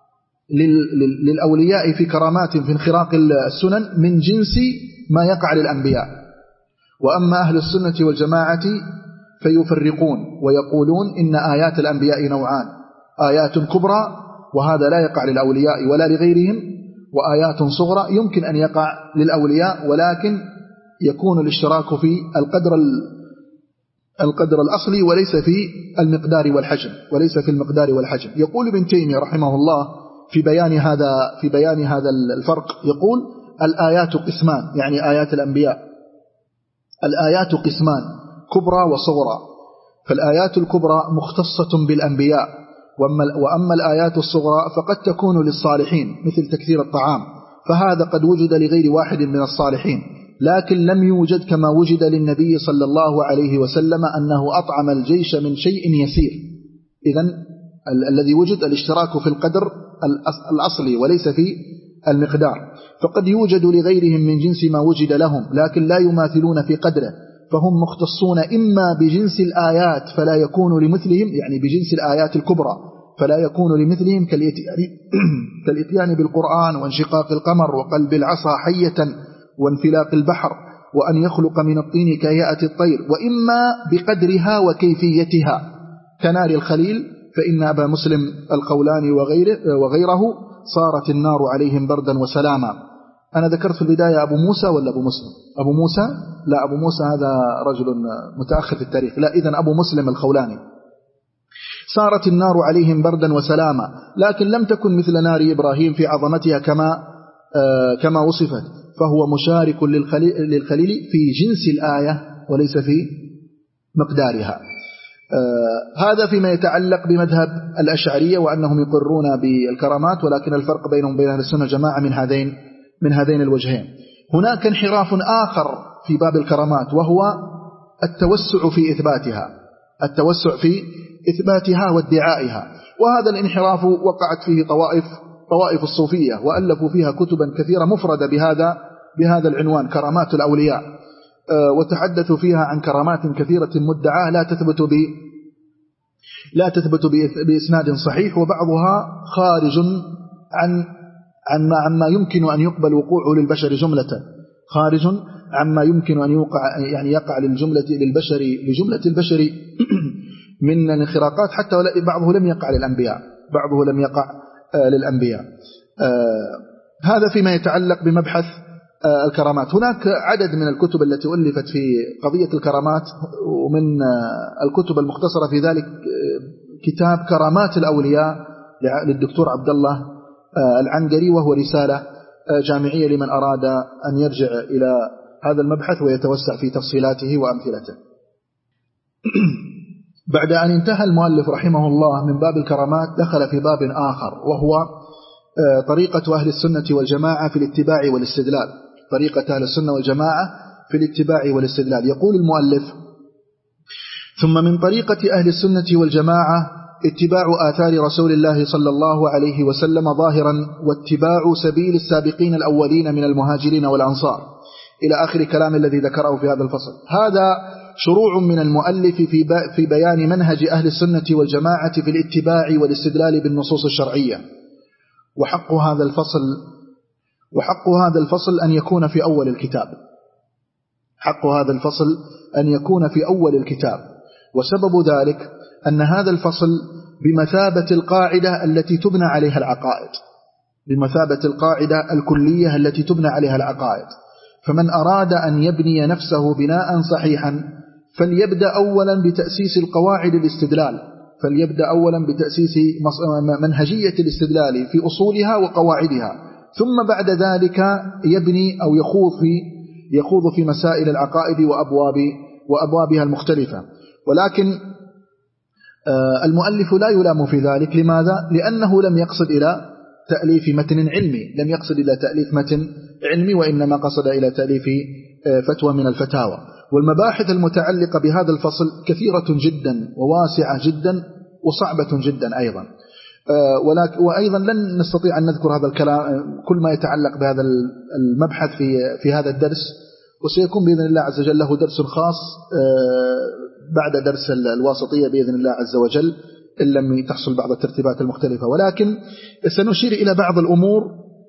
للأولياء في كرامات في انخراق السنن من جنس ما يقع للأنبياء. وأما أهل السنة والجماعة فيفرقون ويقولون إن آيات الأنبياء نوعان: آيات كبرى وهذا لا يقع للأولياء ولا لغيرهم، وآيات صغرى يمكن أن يقع للأولياء ولكن يكون الاشتراك في القدر القدر الأصلي وليس في المقدار والحجم وليس في المقدار والحجم. يقول ابن تيمية رحمه الله في بيان هذا في بيان هذا الفرق، يقول: الآيات قسمان، يعني آيات الأنبياء، الآيات قسمان: كبرى وصغرى. فالآيات الكبرى مختصة بالأنبياء، وأما الآيات الصغرى فقد تكون للصالحين مثل تكثير الطعام، فهذا قد وجد لغير واحد من الصالحين، لكن لم يوجد كما وجد للنبي صلى الله عليه وسلم أنه أطعم الجيش من شيء يسير. إذن الذي وجد الاشتراك في القدر الأصلي وليس في المقدار. فقد يوجد لغيرهم من جنس ما وجد لهم لكن لا يماثلون في قدره، فهم مختصون إما بجنس الآيات فلا يكون لمثلهم، يعني بجنس الآيات الكبرى فلا يكون لمثلهم كالإتيان بالقرآن وانشقاق القمر وقلب العصا حية وانفلاق البحر وأن يخلق من الطين كهيئة الطير، وإما بقدرها وكيفيتها كنار الخليل، فإن أبا مسلم الخولاني وغيره, وغيره صارت النار عليهم بردا وسلاما. أنا ذكرت في البداية أبو موسى ولا أبو مسلم؟ أبو موسى؟ لا، أبو موسى هذا رجل متأخر في التاريخ، لا، إذن أبو مسلم الخولاني. صارت النار عليهم بردا وسلاما، لكن لم تكن مثل نار إبراهيم في عظمتها كما آه كما وصفت، فهو مشارك للخليل, للخليل في جنس الآية وليس في مقدارها. آه هذا فيما يتعلق بمذهب الأشعرية وأنهم يقرون بالكرامات، ولكن الفرق بينهم بين أهل السنة والجماعة من هذين من هذين الوجهين. هناك انحراف آخر في باب الكرامات وهو التوسع في إثباتها التوسع في إثباتها وادعائها، وهذا الانحراف وقعت فيه طوائف طوائف الصوفية، وألفوا فيها كتبا كثيرة مفردة بهذا بهذا العنوان: كرامات الأولياء، وتحدثوا فيها عن كرامات كثيرة مدعاة لا تثبت ب لا تثبت بإسناد صحيح، وبعضها خارج عن عن ما عما يمكن أن يقبل وقوعه للبشر جملة، خارج عما يمكن أن يوقع يعني يقع للجملة للبشر لجملة البشر من الانخراقات، حتى بعضه لم يقع للأنبياء بعضه لم يقع للأنبياء. هذا فيما يتعلق بمبحث الكرامات. هناك عدد من الكتب التي ألفت في قضية الكرامات، ومن الكتب المختصرة في ذلك كتاب كرامات الأولياء للدكتور عبد الله العنقري، وهو رسالة جامعية لمن أراد أن يرجع إلى هذا المبحث ويتوسع في تفصيلاته وأمثلته. بعد أن انتهى المؤلف رحمه الله من باب الكرامات دخل في باب آخر، وهو طريقة أهل السنة والجماعة في الاتباع والاستدلال طريقة أهل السنة والجماعة في الاتباع والاستدلال. يقول المؤلف: ثم من طريقة أهل السنة والجماعة اتباع آثار رسول الله صلى الله عليه وسلم ظاهرا، واتباع سبيل السابقين الأولين من المهاجرين والأنصار، إلى آخر كلام الذي ذكره في هذا الفصل. هذا شروع من المؤلف في في بيان منهج أهل السنة والجماعة في الاتباع والاستدلال بالنصوص الشرعية. وحق هذا الفصل وحق هذا الفصل أن يكون في أول الكتاب حق هذا الفصل أن يكون في أول الكتاب وسبب ذلك أن هذا الفصل بمثابة القاعدة التي تبنى عليها العقائد بمثابة القاعدة الكلية التي تبنى عليها العقائد. فمن أراد أن يبني نفسه بناء صحيحا فليبدأ أولا بتأسيس القواعد الاستدلال فليبدأ أولا بتأسيس منهجية الاستدلال في أصولها وقواعدها، ثم بعد ذلك يبني أو يخوض في يخوض في مسائل العقائد وأبواب وأبوابها المختلفة. ولكن المؤلف لا يلام في ذلك. لماذا؟ لأنه لم يقصد إلى تأليف متن علمي لم يقصد إلى تأليف متن علمي وإنما قصد إلى تأليف فتوى من الفتاوى. والمباحث المتعلقة بهذا الفصل كثيرة جدا وواسعة جدا وصعبة جدا أيضا، ولكن وأيضا لن نستطيع أن نذكر هذا الكلام كل ما يتعلق بهذا المبحث في في هذا الدرس، وسيكون بإذن الله عز وجل له درس خاص بعد درس الواسطية بإذن الله عز وجل إن لم تحصل بعض الترتيبات المختلفة. ولكن سنشير إلى بعض الأمور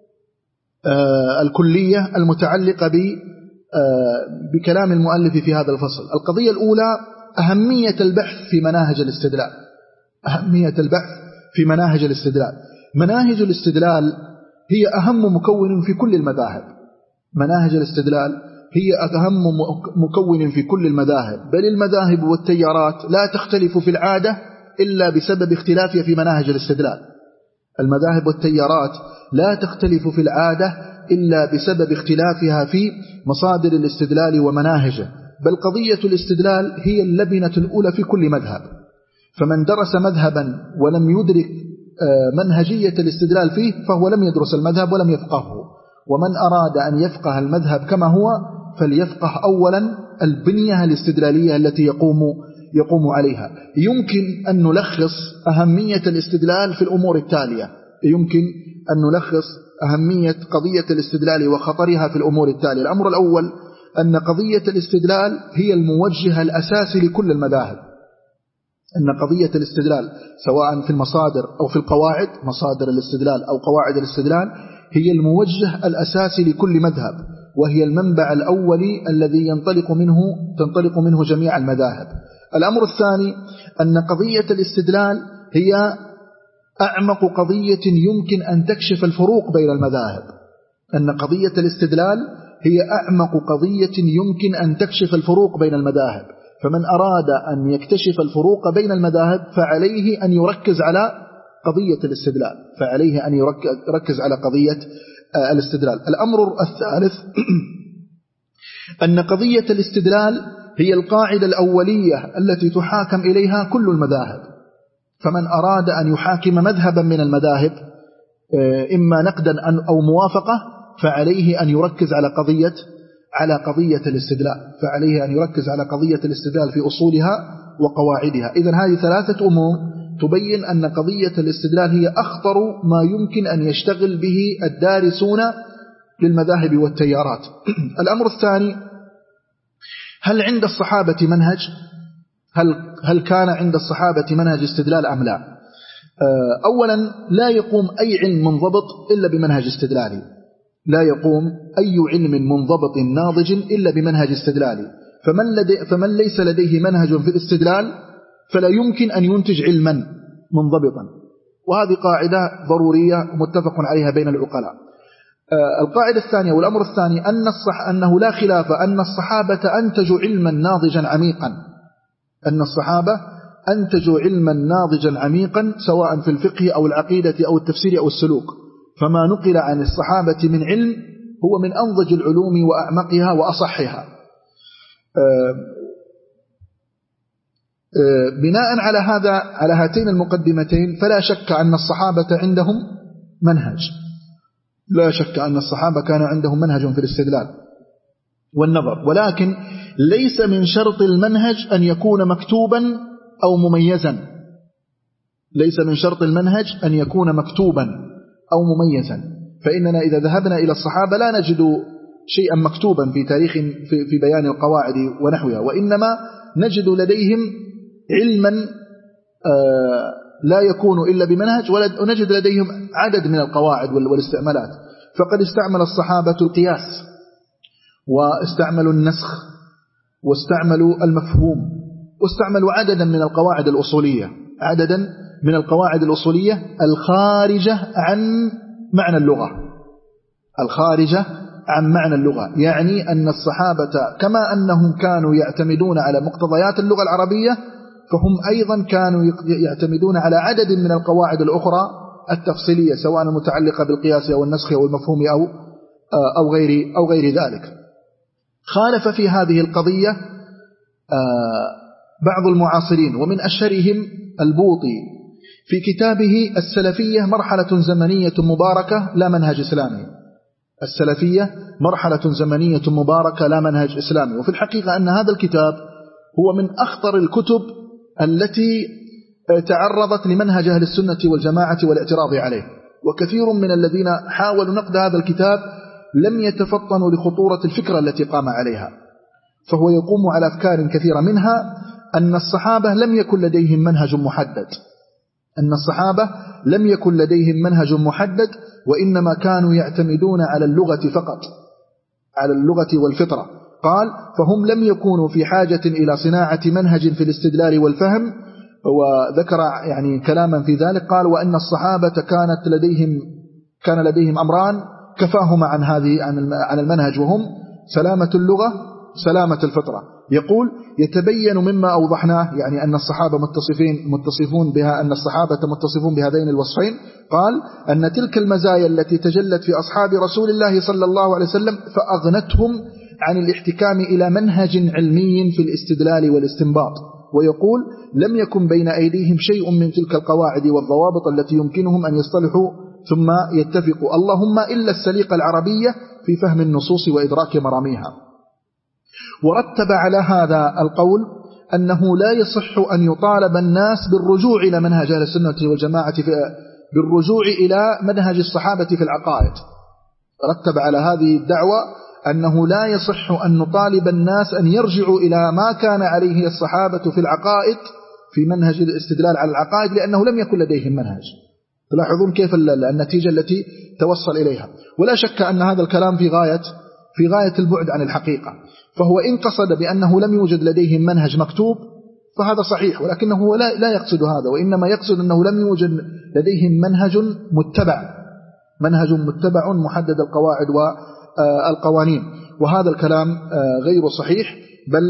الكلية المتعلقة بكلام المؤلف في هذا الفصل. القضية الأولى أهمية البحث في مناهج الاستدلال أهمية البحث في مناهج الاستدلال مناهج الاستدلال هي أهم مكون في كل المذاهب مناهج الاستدلال هي أهم مكون في كل المذاهب، بل المذاهب والتيارات لا تختلف في العادة إلا بسبب اختلافها في مناهج الاستدلال. المذاهب والتيارات لا تختلف في العادة إلا بسبب اختلافها في مصادر الاستدلال ومناهجه، بل قضية الاستدلال هي اللبنة الأولى في كل مذهب. فمن درس مذهبا ولم يدرك منهجية الاستدلال فيه فهو لم يدرس المذهب ولم يفقهه. ومن أراد أن يفقه المذهب كما هو فليفقه أولا البنية الاستدلالية التي يقوم يقوم عليها. يمكن أن نلخص أهمية الاستدلال في الأمور التالية يمكن أن نلخص أهمية قضية الاستدلال وخطرها في الأمور التالية. الأمر الأول أن قضية الاستدلال هي الموجه الأساسي لكل المذاهب أن قضية الاستدلال سواء في المصادر أو في القواعد مصادر الاستدلال أو قواعد الاستدلال هي الموجه الأساسي لكل مذهب، وهي المنبع الأولي الذي ينطلق منه تنطلق منه جميع المذاهب. الأمر الثاني أن قضية الاستدلال هي أعمق قضية يمكن أن تكشف الفروق بين المذاهب أن قضية الاستدلال هي أعمق قضية يمكن أن تكشف الفروق بين المذاهب. فمن أراد أن يكتشف الفروق بين المذاهب فعليه أن يركز على قضية الاستدلال فعليه أن يركز على قضية الاستدلال. الأمر الثالث أن قضية الاستدلال هي القاعدة الأولية التي تحاكم إليها كل المذاهب. فمن أراد أن يحاكم مذهبا من المذاهب إما نقدا أو موافقة فعليه أن يركز على قضية على قضية الاستدلال فعليه أن يركز على قضية الاستدلال في أصولها وقواعدها. إذن هذه ثلاثة أمور تبين أن قضية الاستدلال هي أخطر ما يمكن أن يشتغل به الدارسون للمذاهب والتيارات. الأمر الثاني هل عند الصحابة منهج هل, هل كان عند الصحابة منهج استدلال أم لا؟ أولا لا يقوم أي علم منضبط إلا بمنهج استدلالي لا يقوم أي علم منضبط ناضج إلا بمنهج استدلالي. فمن, لدي فمن ليس لديه منهج في الاستدلال فلا يمكن أن ينتج علما منضبطا، وهذه قاعدة ضرورية متفق عليها بين العقلاء. القاعدة الثانية والأمر الثاني أن الصح أنه لا خلاف أن الصحابة أنتجوا علما ناضجا عميقا أن الصحابة أنتجوا علما ناضجا عميقا سواء في الفقه أو العقيدة أو التفسير أو السلوك. فما نقل عن الصحابة من علم هو من أنضج العلوم وأعمقها وأصحها. بناء على هذا على هاتين المقدمتين فلا شك أن الصحابة عندهم منهج لا شك أن الصحابة كان عندهم منهج في الاستدلال والنظر، ولكن ليس من شرط المنهج أن يكون مكتوبا أو مميزا ليس من شرط المنهج أن يكون مكتوبا أو مميزا. فإننا إذا ذهبنا إلى الصحابة لا نجد شيئا مكتوبا في تاريخ في بيان القواعد ونحوها، وإنما نجد لديهم علما لا يكون إلا بمنهج، ونجد لديهم عدد من القواعد والاستعمالات. فقد استعمل الصحابة القياس، واستعملوا النسخ، واستعملوا المفهوم، واستعملوا عددا من القواعد الأصولية عددا من القواعد الأصولية الخارجة عن معنى اللغة الخارجة عن معنى اللغة يعني أن الصحابة كما أنهم كانوا يعتمدون على مقتضيات اللغة العربية، فهم أيضا كانوا يعتمدون على عدد من القواعد الأخرى التفصيلية، سواء المتعلقة بالقياس أو النسخ أو المفهوم أو أو غير أو غير ذلك. خالف في هذه القضية بعض المعاصرين، ومن أشهرهم البوطي في كتابه السلفية مرحلة زمنية مباركة لا منهج إسلامي. السلفية مرحلة زمنية مباركة لا منهج إسلامي. وفي الحقيقة أن هذا الكتاب هو من أخطر الكتب التي تعرضت لمنهج أهل السنة والجماعة والاعتراض عليه، وكثير من الذين حاولوا نقد هذا الكتاب لم يتفطنوا لخطورة الفكرة التي قام عليها. فهو يقوم على أفكار كثيرة، منها أن الصحابة لم يكن لديهم منهج محدد أن الصحابة لم يكن لديهم منهج محدد وإنما كانوا يعتمدون على اللغة فقط، على اللغة والفطرة. قال: فهم لم يكونوا في حاجة إلى صناعة منهج في الاستدلال والفهم. وذكر يعني كلاما في ذلك، قال: وأن الصحابة كانت لديهم كان لديهم أمران كفاهما عن هذه عن المنهج، وهم سلامة اللغة سلامة الفطرة. يقول: يتبين مما أوضحناه، يعني أن الصحابة متصفين متصفون بها أن الصحابة متصفون بهذين الوصفين. قال: أن تلك المزايا التي تجلت في أصحاب رسول الله صلى الله عليه وسلم فأغنتهم عن الاحتكام إلى منهج علمي في الاستدلال والاستنباط. ويقول: لم يكن بين أيديهم شيء من تلك القواعد والضوابط التي يمكنهم أن يصطلحوا ثم يتفقوا، اللهم إلا السليقة العربية في فهم النصوص وإدراك مراميها. ورتب على هذا القول أنه لا يصح أن يطالب الناس بالرجوع إلى منهج أهل السنة والجماعة في بالرجوع إلى منهج الصحابة في العقائد. رتب على هذه الدعوة أنه لا يصح أن نطالب الناس أن يرجعوا إلى ما كان عليه الصحابة في العقائد في منهج الاستدلال على العقائد، لأنه لم يكن لديهم منهج. تلاحظون كيف النتيجة التي توصل إليها. ولا شك أن هذا الكلام في غاية في غاية البعد عن الحقيقة. فهو إن قصد بأنه لم يوجد لديهم منهج مكتوب فهذا صحيح، ولكنه لا لا يقصد هذا، وإنما يقصد أنه لم يوجد لديهم منهج متبع منهج متبع محدد القواعد والقوانين. وهذا الكلام غير صحيح، بل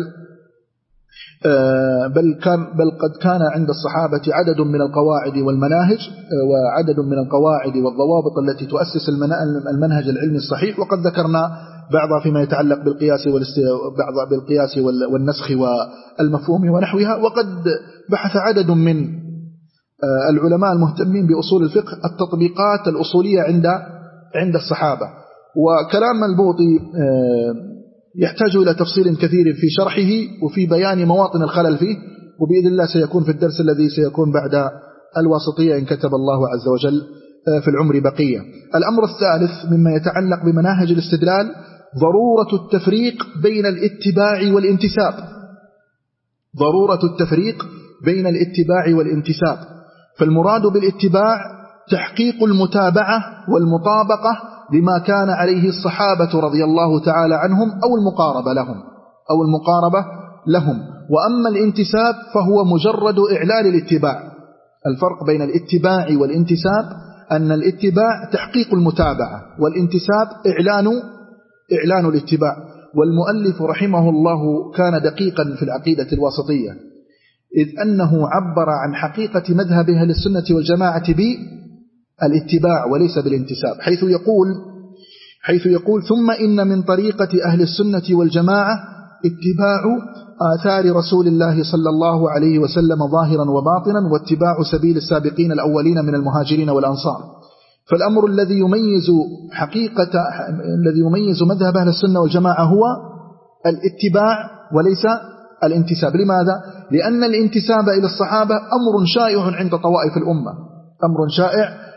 بل كان بل قد كان عند الصحابة عدد من القواعد والمناهج وعدد من القواعد والضوابط التي تؤسس المنهج العلمي الصحيح. وقد ذكرنا بعضها فيما يتعلق بالقياس بعض بالقياس والنسخ والمفهوم ونحوها. وقد بحث عدد من العلماء المهتمين بأصول الفقه التطبيقات الأصولية عند عند الصحابة. وكلام البوطي يحتاج إلى تفصيل كثير في شرحه وفي بيان مواطن الخلل فيه، وبإذن الله سيكون في الدرس الذي سيكون بعد الواسطية إن كتب الله عز وجل في العمر بقية. الأمر الثالث مما يتعلق بمناهج الاستدلال ضرورة التفريق بين الاتباع والانتساب ضرورة التفريق بين الاتباع والانتساب. فالمراد بالاتباع تحقيق المتابعة والمطابقة لما كان عليه الصحابة رضي الله تعالى عنهم أو المقاربة لهم أو المقاربة لهم وأما الانتساب فهو مجرد إعلان الاتباع. الفرق بين الاتباع والانتساب أن الاتباع تحقيق المتابعة، والانتساب إعلان إعلان الاتباع. والمؤلف رحمه الله كان دقيقا في العقيدة الواسطية، إذ أنه عبر عن حقيقة مذهب أهل السنة والجماعة بالاتباع وليس بالانتساب، حيث يقول حيث يقول ثم إن من طريقة أهل السنة والجماعة اتباع آثار رسول الله صلى الله عليه وسلم ظاهرا وباطنا، واتباع سبيل السابقين الأولين من المهاجرين والأنصار. فالأمر الذي يميز حقيقة الذي يميز مذهب أهل السنة والجماعة هو الاتباع وليس الانتساب. لماذا؟ لأن الانتساب إلى الصحابة أمر شائع عند طوائف الأمة أمر شائع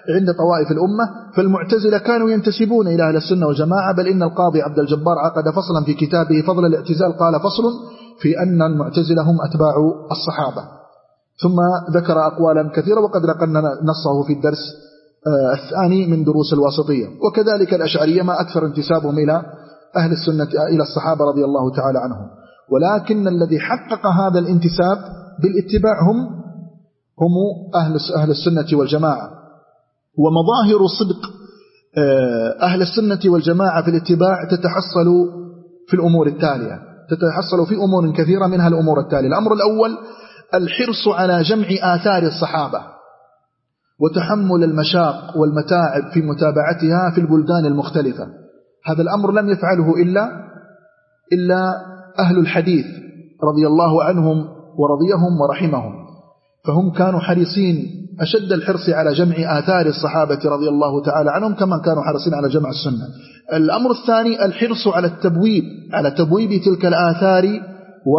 عند طوائف الأمة. فالمعتزلة كانوا ينتسبون إلى أهل السنة والجماعة، بل إن القاضي عبد الجبار عقد فصلا في كتابه فضل الاعتزال قال فصل في أن المعتزلة هم أتباع الصحابة، ثم ذكر أقوالا كثيرة وقد نقلنا نصه في الدرس الثاني من دروس الواسطية. وكذلك الأشعرية ما أكثر انتسابهم إلى أهل السنة إلى الصحابة رضي الله تعالى عنهم، ولكن الذي حقق هذا الانتساب بالاتباع هم هم أهل أهل السنة والجماعة. ومظاهر صدق أهل السنة والجماعة في الاتباع تتحصل في الأمور التالية، تتحصل في أمور كثيرة، منها الأمور التالية. الأمر الأول الحرص على جمع آثار الصحابة وتحمل المشاق والمتاعب في متابعتها في البلدان المختلفة. هذا الأمر لم يفعله إلا إلا أهل الحديث رضي الله عنهم ورضيهم ورحمهم، فهم كانوا حريصين أشد الحرص على جمع آثار الصحابة رضي الله تعالى عنهم كما كانوا حريصين على جمع السنة. الأمر الثاني الحرص على التبويب على تبويب تلك الآثار و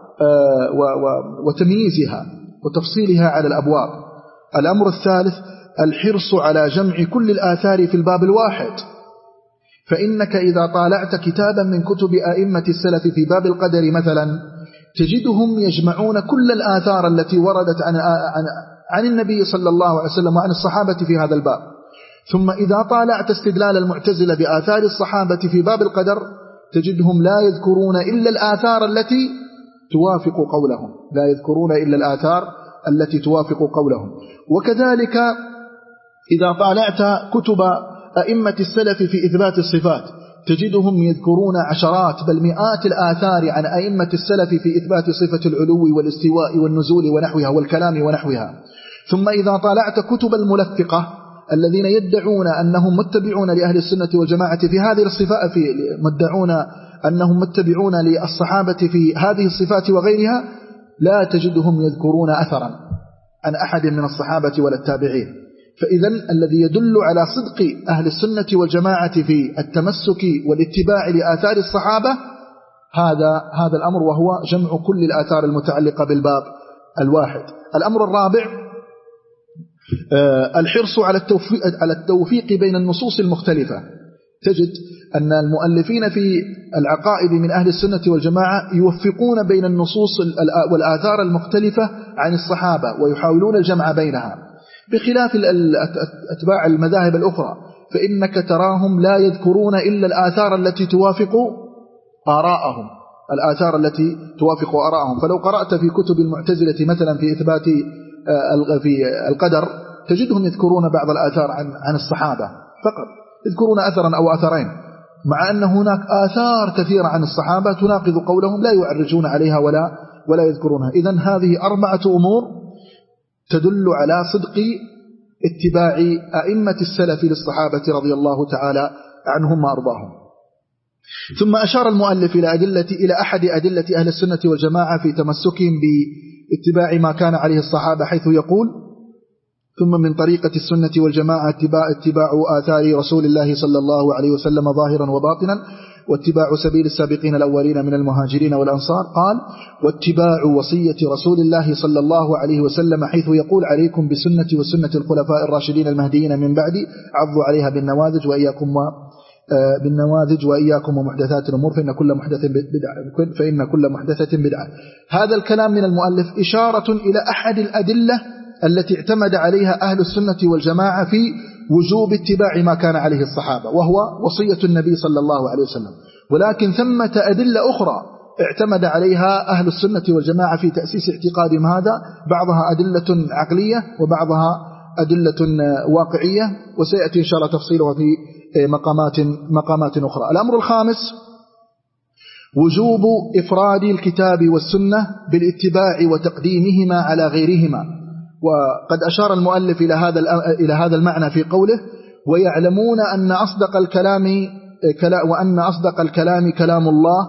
وتمييزها وتفصيلها على الأبواب. الأمر الثالث الحرص على جمع كل الآثار في الباب الواحد، فإنك إذا طالعت كتابا من كتب أئمة السلف في باب القدر مثلا تجدهم يجمعون كل الآثار التي وردت عن, عن, عن النبي صلى الله عليه وسلم وعن الصحابة في هذا الباب. ثم إذا طالعت استدلال المعتزلة بآثار الصحابة في باب القدر تجدهم لا يذكرون إلا الآثار التي توافق قولهم، لا يذكرون إلا الآثار التي توافق قولهم. وكذلك إذا طالعت كتب أئمة السلف في إثبات الصفات تجدهم يذكرون عشرات بل مئات الآثار عن أئمة السلف في إثبات صفة العلو والاستواء والنزول ونحوها والكلام ونحوها. ثم إذا طالعت كتب الملفقة الذين يدعون أنهم متبعون لأهل السنة والجماعة في هذه الصفات، في مدعون أنهم متبعون للصحابة في هذه الصفات وغيرها، لا تجدهم يذكرون أثرا عن أحد من الصحابة ولا التابعين. فإذا الذي يدل على صدق أهل السنة والجماعة في التمسك والاتباع لآثار الصحابة هذا هذا الأمر، وهو جمع كل الآثار المتعلقة بالباب الواحد. الأمر الرابع الحرص على التوفيق, على التوفيق بين النصوص المختلفة. تجد أن المؤلفين في العقائد من أهل السنة والجماعة يوفقون بين النصوص والآثار المختلفة عن الصحابة ويحاولون الجمع بينها، بخلاف أتباع المذاهب الأخرى فإنك تراهم لا يذكرون إلا الآثار التي توافق آراءهم، الآثار التي توافق آراءهم. فلو قرأت في كتب المعتزلة مثلا في إثبات في القدر تجدهم يذكرون بعض الآثار عن عن الصحابة فقط، يذكرون أثرا أو أثرين، مع أن هناك آثار كثيرة عن الصحابة تناقض قولهم لا يعرجون عليها ولا ولا يذكرونها. إذن هذه أربعة أمور تدل على صدق اتباع أئمة السلف للصحابة رضي الله تعالى عنهم وأرضاهم. ثم أشار المؤلف إلى أدلة إلى أحد أدلة أهل السنة والجماعة في تمسكهم باتباع ما كان عليه الصحابة، حيث يقول: ثم من طريقة السنة والجماعة اتباع, اتباع آثار رسول الله صلى الله عليه وسلم ظاهرا وباطنا، واتباع سبيل السابقين الأولين من المهاجرين والأنصار. قال: واتباع وصية رسول الله صلى الله عليه وسلم، حيث يقول: عليكم بسنة وسنة الخلفاء الراشدين المهديين من بعدي عضوا عليها بالنواذج وإياكم بالنواذج وإياكم ومحدثات الأمور فإن كل محدث بدعة فإن كل محدثة بدعة. هذا الكلام من المؤلف إشارة إلى أحد الأدلة التي اعتمد عليها أهل السنة والجماعة في وجوب اتباع ما كان عليه الصحابة، وهو وصية النبي صلى الله عليه وسلم. ولكن ثمة أدلة أخرى اعتمد عليها أهل السنة والجماعة في تأسيس اعتقادهم هذا، بعضها أدلة عقلية وبعضها أدلة واقعية، وسيأتي إن شاء الله تفصيلها في مقامات مقامات أخرى. الأمر الخامس وجوب إفراد الكتاب والسنة بالاتباع وتقديمهما على غيرهما. وقد أشار المؤلف إلى هذا إلى هذا المعنى في قوله: ويعلمون أن أصدق الكلام وأن أصدق الكلام كلام الله،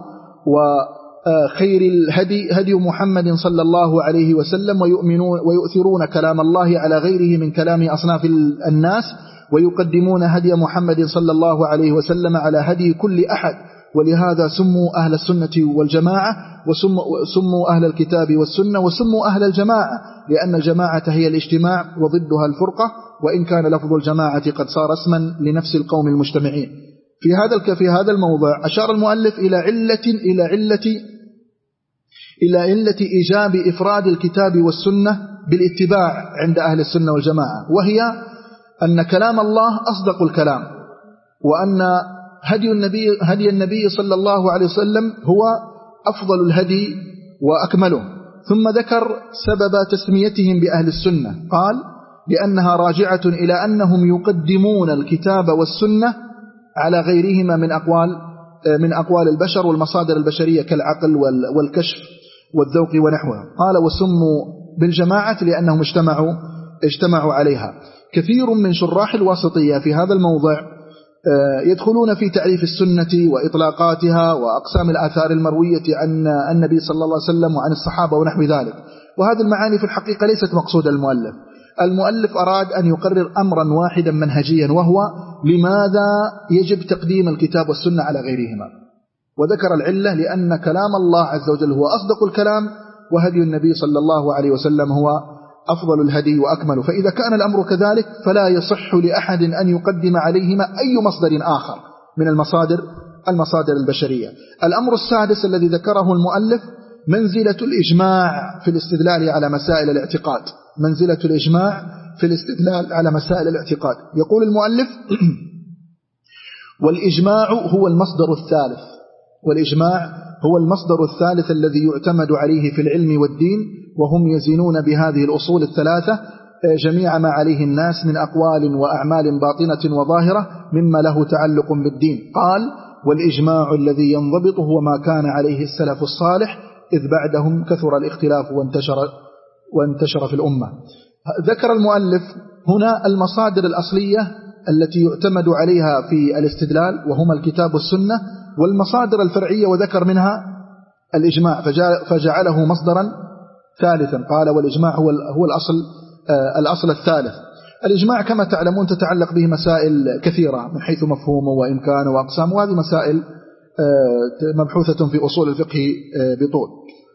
وخير الهدي هدي محمد صلى الله عليه وسلم، ويؤمنون ويؤثرون كلام الله على غيره من كلام أصناف الناس، ويقدمون هدي محمد صلى الله عليه وسلم على هدي كل أحد. ولهذا سموا أهل السنة والجماعة، وسموا أهل الكتاب والسنة، وسموا أهل الجماعة، لأن الجماعة هي الاجتماع وضدها الفرقة. وإن كان لفظ الجماعة قد صار اسما لنفس القوم المجتمعين. في هذا في هذا الموضع أشار المؤلف إلى علة إلى علة إلى علة إيجاب إفراد الكتاب والسنة بالاتباع عند أهل السنة والجماعة، وهي أن كلام الله أصدق الكلام، وأن هدي النبي هدي النبي صلى الله عليه وسلم هو أفضل الهدي وأكمله. ثم ذكر سبب تسميتهم بأهل السنة، قال لأنها راجعة إلى أنهم يقدمون الكتاب والسنة على غيرهما من أقوال من أقوال البشر والمصادر البشرية كالعقل والكشف والذوق ونحوها. قال وسموا بالجماعة لأنهم اجتمعوا اجتمعوا عليها. كثير من شراح الواسطية في هذا الموضع يدخلون في تعريف السنة وإطلاقاتها وأقسام الآثار المروية عن النبي صلى الله عليه وسلم وعن الصحابة ونحو ذلك، وهذه المعاني في الحقيقة ليست مقصود المؤلف. المؤلف أراد أن يقرر أمرا واحدا منهجيا، وهو لماذا يجب تقديم الكتاب والسنة على غيرهما، وذكر العلة لأن كلام الله عز وجل هو أصدق الكلام، وهدي النبي صلى الله عليه وسلم هو أفضل الهدي وأكمله. فإذا كان الأمر كذلك فلا يصح لأحد أن يقدم عليهما أي مصدر آخر من المصادر المصادر البشرية. الأمر السادس الذي ذكره المؤلف منزلة الإجماع في الاستدلال على مسائل الاعتقاد. منزلة الإجماع في الاستدلال على مسائل الاعتقاد. يقول المؤلف والإجماع هو المصدر الثالث والإجماع هو المصدر الثالث الذي يعتمد عليه في العلم والدين، وهم يزنون بهذه الأصول الثلاثة جميع ما عليه الناس من أقوال وأعمال باطنة وظاهرة مما له تعلق بالدين. قال والإجماع الذي ينضبط هو ما كان عليه السلف الصالح، إذ بعدهم كثر الاختلاف وانتشر, وانتشر في الأمة. ذكر المؤلف هنا المصادر الأصلية التي يعتمد عليها في الاستدلال وهما الكتاب والسنة، والمصادر الفرعية وذكر منها الإجماع فجعله مصدرا ثالثا. قال والإجماع هو هو الأصل الأصل الثالث. الإجماع كما تعلمون تتعلق به مسائل كثيرة من حيث مفهومه وإمكانه وأقسامه، وهذه مسائل مبحوثة في أصول الفقه بطول.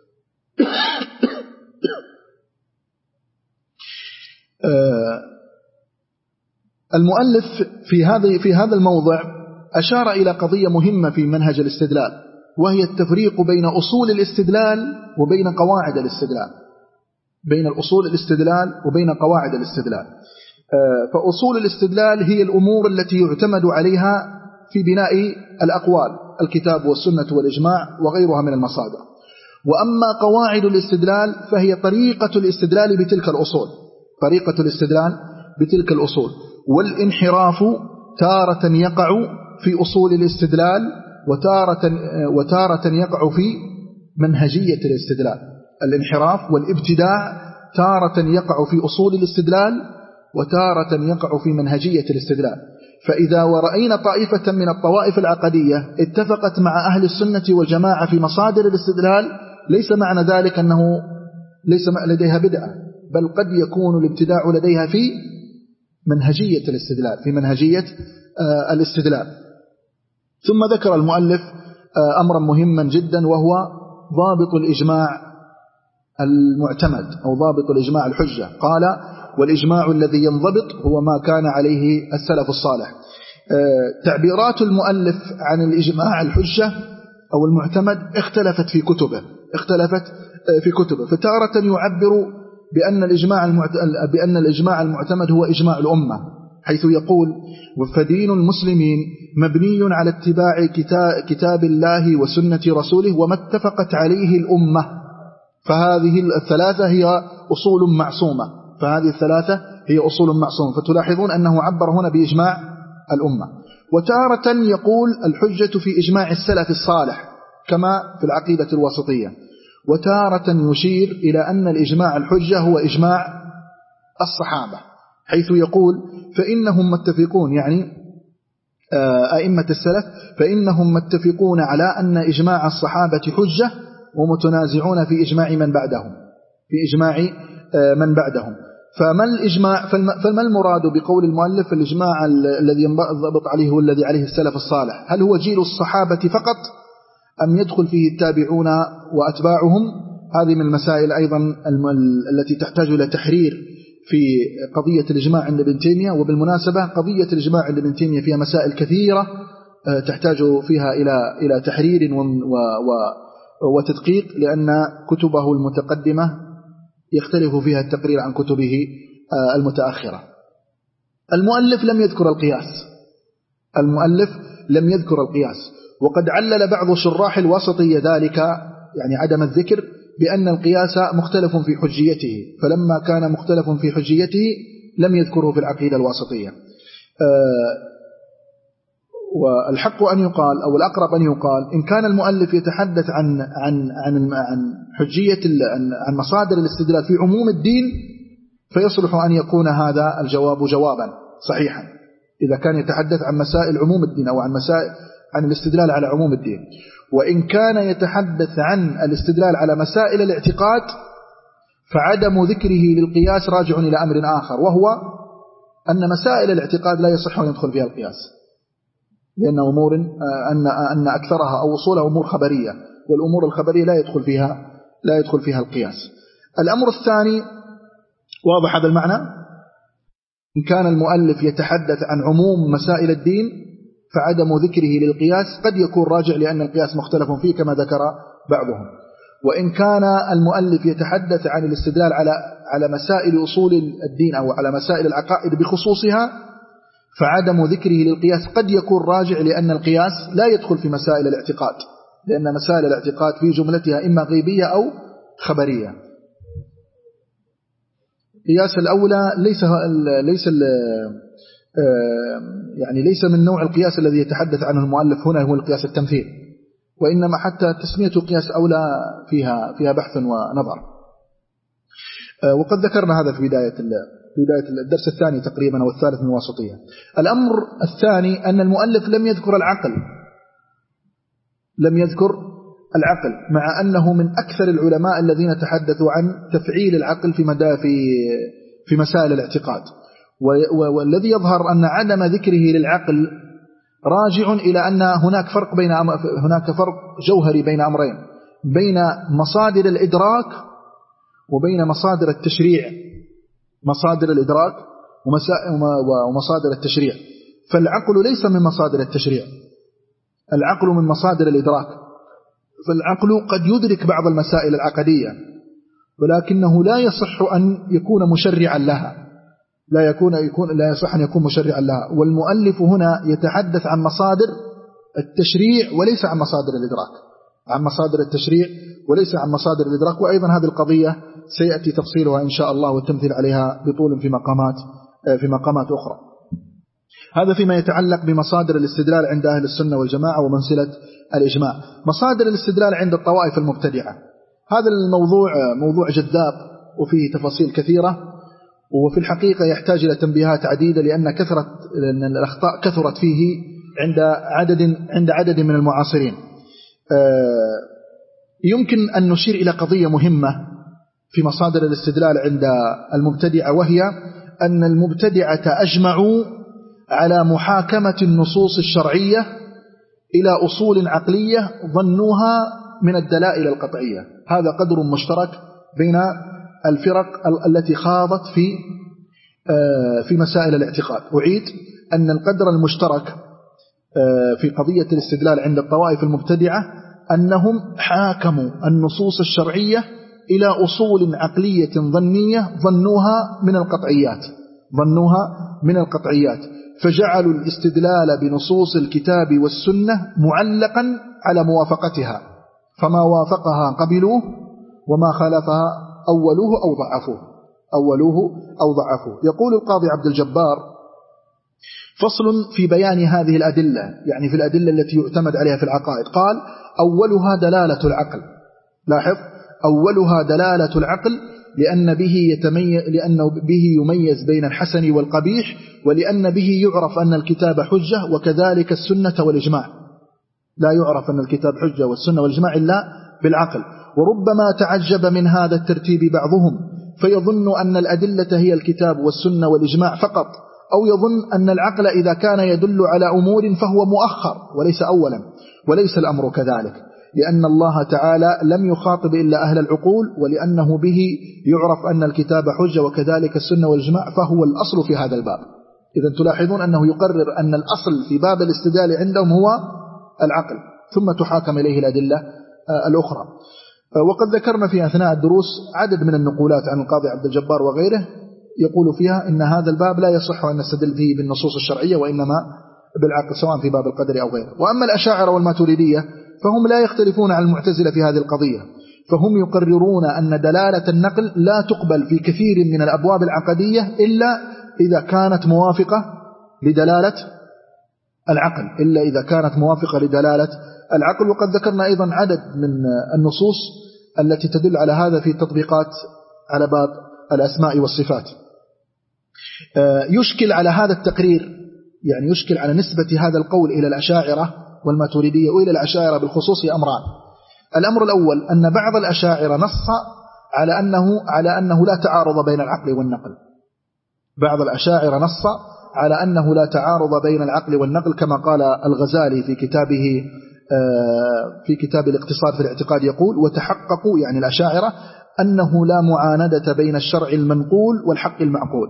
المؤلف في هذا في هذا الموضع أشار إلى قضية مهمة في منهج الاستدلال، وهي التفريق بين أصول الاستدلال وبين قواعد الاستدلال بين الأصول الاستدلال وبين قواعد الاستدلال. فأصول الاستدلال هي الأمور التي يعتمد عليها في بناء الأقوال، الكتاب والسنة والإجماع وغيرها من المصادر. وأما قواعد الاستدلال فهي طريقة الاستدلال بتلك الأصول طريقة الاستدلال بتلك الأصول والانحراف تارة يقع في أصول الاستدلال وتارة, وتارة يقع في منهجية الاستدلال. الانحراف والابتداع تارة يقع في أصول الاستدلال وتارة يقع في منهجية الاستدلال. فإذا ورأينا طائفة من الطوائف العقدية اتفقت مع أهل السنة والجماعة في مصادر الاستدلال، ليس معنى ذلك أنه ليس لديها بدعة، بل قد يكون الابتداع لديها في منهجية الاستدلال في منهجية آه الاستدلال. ثم ذكر المؤلف آه أمرا مهما جدا، وهو ضابط الإجماع المعتمد أو ضابط الإجماع الحجة. قال والإجماع الذي ينضبط هو ما كان عليه السلف الصالح. آه تعبيرات المؤلف عن الإجماع الحجة أو المعتمد اختلفت في كتبه اختلفت آه في كتبه فتارة يعبر بأن الإجماع بأن الإجماع المعتمد هو إجماع الأمة، حيث يقول فدين المسلمين مبني على اتباع كتاب الله وسنة رسوله وما اتفقت عليه الأمة، فهذه الثلاثة هي أصول معصومة فهذه الثلاثة هي أصول معصومة فتلاحظون أنه عبر هنا بإجماع الأمة. وتارة يقول الحجة في إجماع السلف الصالح كما في العقيدة الواسطية، وتارة يشير إلى أن الإجماع الحجة هو إجماع الصحابة، حيث يقول فإنهم متفقون يعني أئمة السلف فإنهم متفقون على أن إجماع الصحابة حجة ومتنازعون في إجماع من بعدهم في إجماع من بعدهم. فما الإجماع فما المراد بقول المؤلف الإجماع الذي ينضبط عليه هو الذي عليه السلف الصالح؟ هل هو جيل الصحابة فقط أم يدخل فيه التابعون وأتباعهم؟ هذه من المسائل أيضا التي تحتاج إلى تحرير في قضية الإجماع عند ابن تيمية. وبالمناسبة قضية الإجماع عند ابن تيمية فيها مسائل كثيرة تحتاج فيها إلى إلى تحرير وتدقيق، لأن كتبه المتقدمة يختلف فيها التقرير عن كتبه المتأخرة. المؤلف لم يذكر القياس المؤلف لم يذكر القياس وقد علل بعض شراح الوسطية ذلك، يعني عدم الذكر، بأن القياس مختلف في حجيته، فلما كان مختلف في حجيته لم يذكره في العقيدة الوسطية. والحق أن يقال أو الأقرب أن يقال إن كان المؤلف يتحدث عن عن عن عن حجية عن مصادر الاستدلال في عموم الدين، فيصلح أن يكون هذا الجواب جوابا صحيحا إذا كان يتحدث عن مسائل عموم الدين أو عن مسائل عن الاستدلال على عموم الدين. وإن كان يتحدث عن الاستدلال على مسائل الاعتقاد فعدم ذكره للقياس راجع إلى أمر آخر، وهو أن مسائل الاعتقاد لا يصح أن يدخل فيها القياس، لأن أمور أن أن أكثرها أو أصولها أمور خبرية، والأمور الخبرية لا يدخل فيها لا يدخل فيها القياس. الأمر الثاني، واضح هذا المعنى، إن كان المؤلف يتحدث عن عموم مسائل الدين فعدم ذكره للقياس قد يكون راجع لأن القياس مختلف فيه كما ذكر بعضهم. وإن كان المؤلف يتحدث عن الاستدلال على على مسائل أصول الدين أو على مسائل العقائد بخصوصها فعدم ذكره للقياس قد يكون راجع لأن القياس لا يدخل في مسائل الاعتقاد، لأن مسائل الاعتقاد في جملتها إما غيبية أو خبرية. قياس الأولى ليس ليس يعني ليس من نوع القياس الذي يتحدث عنه المؤلف هنا، هو القياس التمثيل، وإنما حتى تسمية قياس أولى فيها فيها بحث ونظر. وقد ذكرنا هذا في بداية في بداية الدرس الثاني تقريبا أو الثالث من الوسطية. الأمر الثاني أن المؤلف لم يذكر العقل لم يذكر العقل مع أنه من أكثر العلماء الذين تحدثوا عن تفعيل العقل في مدى في في مسائل الاعتقاد. والذي يظهر أن عدم ذكره للعقل راجع إلى أن هناك فرق بين هناك فرق جوهري بين أمرين، بين مصادر الإدراك وبين مصادر التشريع مصادر الإدراك ومصادر التشريع. فالعقل ليس من مصادر التشريع، العقل من مصادر الإدراك. فالعقل قد يدرك بعض المسائل العقدية ولكنه لا يصح أن يكون مشرعا لها لا يكون يكون لا يصح أن يكون مشرعا لها. والمؤلف هنا يتحدث عن مصادر التشريع وليس عن مصادر الإدراك عن مصادر التشريع وليس عن مصادر الإدراك. وأيضا هذه القضية سيأتي تفصيلها إن شاء الله والتمثيل عليها بطول في مقامات في مقامات أخرى. هذا فيما يتعلق بمصادر الاستدلال عند أهل السنة والجماعة ومنزلة الإجماع. مصادر الاستدلال عند الطوائف المبتدعة، هذا الموضوع موضوع جذاب وفيه تفاصيل كثيرة، وفي الحقيقة يحتاج إلى تنبيهات عديدة لأن كثرة لأن الأخطاء كثرت فيه عند عدد عند عدد من المعاصرين. يمكن أن نشير إلى قضية مهمة في مصادر الاستدلال عند المبتدعة، وهي أن المبتدعة أجمعوا على محاكمة النصوص الشرعية إلى أصول عقلية ظنوها من الدلائل القطعية. هذا قدر مشترك بين الفرق التي خاضت في في مسائل الاعتقاد. أعيد أن القدر المشترك في قضية الاستدلال عند الطوائف المبتدعة أنهم حاكموا النصوص الشرعية إلى أصول عقلية ظنية ظنوها من القطعيات ظنوها من القطعيات فجعلوا الاستدلال بنصوص الكتاب والسنة معلقا على موافقتها، فما وافقها قبلوه وما خالفها أولوه أو ضعفوه أولوه أو ضعفوه. يقول القاضي عبد الجبار: فصل في بيان هذه الأدلة، يعني في الأدلة التي يعتمد عليها في العقائد. قال: أولها دلالة العقل. لاحظ: أولها دلالة العقل، لأن به يتميز لأنه به يميز بين الحسن والقبيح، ولأن به يعرف أن الكتاب حجة، وكذلك السنة والإجماع. لا يعرف أن الكتاب حجة والسنة والإجماع إلا بالعقل. وربما تعجب من هذا الترتيب بعضهم فيظن أن الأدلة هي الكتاب والسنة والإجماع فقط، أو يظن أن العقل إذا كان يدل على أمور فهو مؤخر وليس أولا، وليس الأمر كذلك. لأن الله تعالى لم يخاطب إلا أهل العقول، ولأنه به يعرف أن الكتاب حجة وكذلك السنة والإجماع، فهو الأصل في هذا الباب. إذن تلاحظون أنه يقرر أن الأصل في باب الاستدلال عندهم هو العقل، ثم تحاكم إليه الأدلة الأخرى. وقد ذكرنا في أثناء الدروس عدد من النقولات عن القاضي عبد الجبار وغيره يقول فيها إن هذا الباب لا يصح أن نستدل فيه بالنصوص الشرعية وإنما بالعقل، سواء في باب القدر أو غيره. وأما الأشاعرة والماتريدية فهم لا يختلفون عن المعتزلة في هذه القضية، فهم يقررون أن دلالة النقل لا تقبل في كثير من الأبواب العقدية إلا إذا كانت موافقة لدلالة العقل إلا إذا كانت موافقة لدلالة العقل. وقد ذكرنا أيضا عدد من النصوص التي تدل على هذا في تطبيقات على باب الأسماء والصفات. يشكل على هذا التقرير، يعني يشكل على نسبة هذا القول إلى الأشاعرة والماتريدية وإلى الأشاعرة بالخصوص أمران. الأمر الأول أن بعض الأشاعرة نص على أنه على أنه لا تعارض بين العقل والنقل. بعض الأشاعرة نص على أنه لا تعارض بين العقل والنقل، كما قال الغزالي في كتابه في كتاب الاقتصاد في الاعتقاد، يقول: وتحققوا يعني الأشاعرة أنه لا معاندة بين الشرع المنقول والحق المعقول.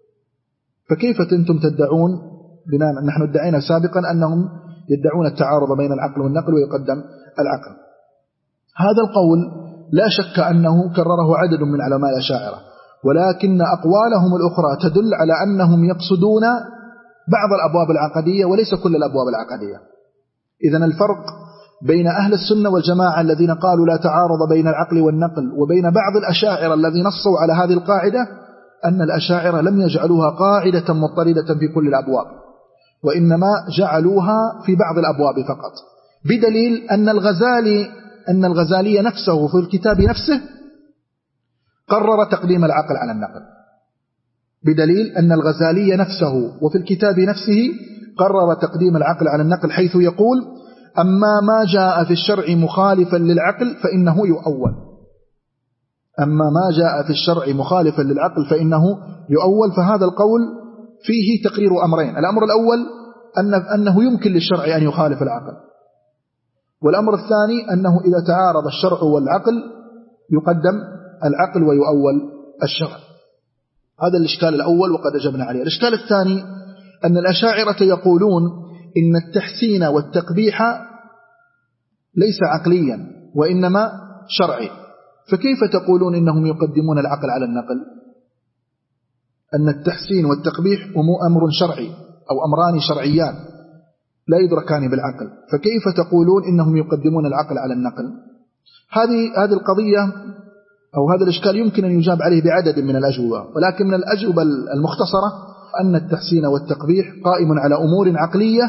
فكيف أنتم تدعون بناء نحن ادعينا سابقا أنهم يدعون التعارض بين العقل والنقل ويقدم العقل؟ هذا القول لا شك أنه كرره عدد من علماء الأشاعرة، ولكن أقوالهم الأخرى تدل على أنهم يقصدون بعض الأبواب العقدية وليس كل الأبواب العقدية. إذن الفرق بين أهل السنة والجماعة الذين قالوا لا تعارض بين العقل والنقل وبين بعض الأشاعرة الذين نصوا على هذه القاعدة أن الأشاعرة لم يجعلوها قاعدة مضطردة في كل الأبواب، وإنما جعلوها في بعض الأبواب فقط، بدليل أن الغزالي أن الغزالي نفسه في الكتاب نفسه قرر تقديم العقل على النقل، بدليل أن الغزالي نفسه وفي الكتاب نفسه قرر تقديم العقل على النقل، حيث يقول: أما ما جاء في الشرع مخالفا للعقل فإنه يؤول. أما ما جاء في الشرع مخالفا للعقل فإنه يؤول. فهذا القول فيه تقرير أمرين: الأمر الأول أن أنه يمكن للشرع أن يخالف العقل، والأمر الثاني أنه إذا تعارض الشرع والعقل يقدم العقل ويؤول الشرع. هذا الإشكال الأول وقد أجبنا عليه. الإشكال الثاني أن الأشاعرة يقولون إن التحسين والتقبيح ليس عقليا وإنما شرعي. فكيف تقولون إنهم يقدمون العقل على النقل؟ أن التحسين والتقبيح أمر شرعي أو أمران شرعيان لا يدركان بالعقل، فكيف تقولون إنهم يقدمون العقل على النقل؟ هذه هذه القضية أو هذا الإشكال يمكن أن يجاب عليه بعدد من الأجوبة، ولكن من الأجوبة المختصرة أن التحسين والتقبيح قائم على أمور عقلية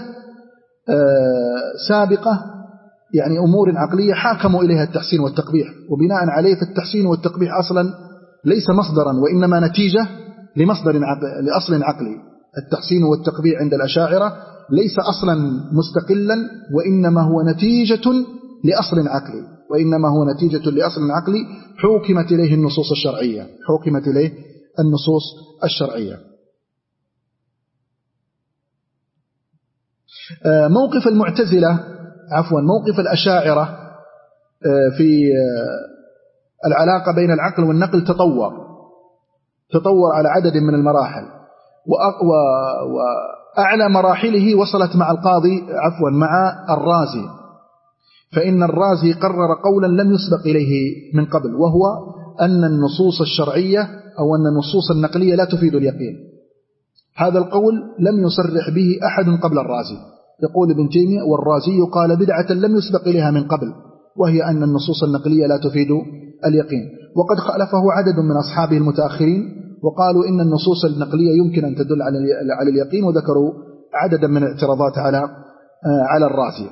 سابقة، يعني أمور عقلية حاكموا إليها التحسين والتقبيح، وبناء عليه فالتحسين والتقبيح أصلا ليس مصدرا وإنما نتيجة لمصدر عقل لأصل عقلي. التحسين والتقبيح عند الأشاعرة ليس أصلا مستقلا وإنما هو نتيجة لأصل عقلي وإنما هو نتيجة لأصل عقلي حكمت إليه النصوص الشرعية حكمت إليه النصوص الشرعية. موقف المعتزلة عفوا موقف الأشاعرة في العلاقة بين العقل والنقل تطور تطور على عدد من المراحل، وأعلى مراحله وصلت مع القاضي عفوا مع الرازي، فإن الرازي قرر قولا لم يسبق إليه من قبل، وهو أن النصوص الشرعية أو أن النصوص النقلية لا تفيد اليقين. هذا القول لم يصرح به أحد قبل الرازي. يقول ابن تيمية: والرازي قال بدعة لم يسبق إليها من قبل، وهي أن النصوص النقلية لا تفيد اليقين. وقد خالفه عدد من أصحابه المتأخرين وقالوا إن النصوص النقلية يمكن أن تدل على اليقين، وذكروا عددا من الاعتراضات على على الرازي.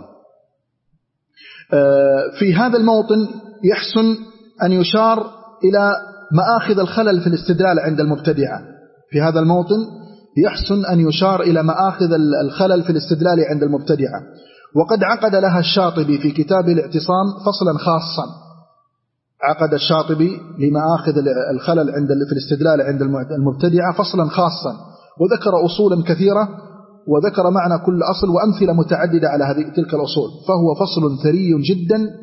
في هذا الموطن يحسن أن يشار إلى مآخذ الخلل في الاستدلال عند المبتدعة. في هذا الموطن يحسن أن يشار إلى مآخذ الخلل في الاستدلال عند المبتدعة، وقد عقد لها الشاطبي في كتاب الاعتصام فصلا خاصا. عقد الشاطبي لمآخذ الخلل عند في الاستدلال عند المبتدعة فصلا خاصا، وذكر أصولا كثيرة، وذكر معنى كل أصل وأمثلة متعددة على هذه تلك الأصول، فهو فصل ثري جدا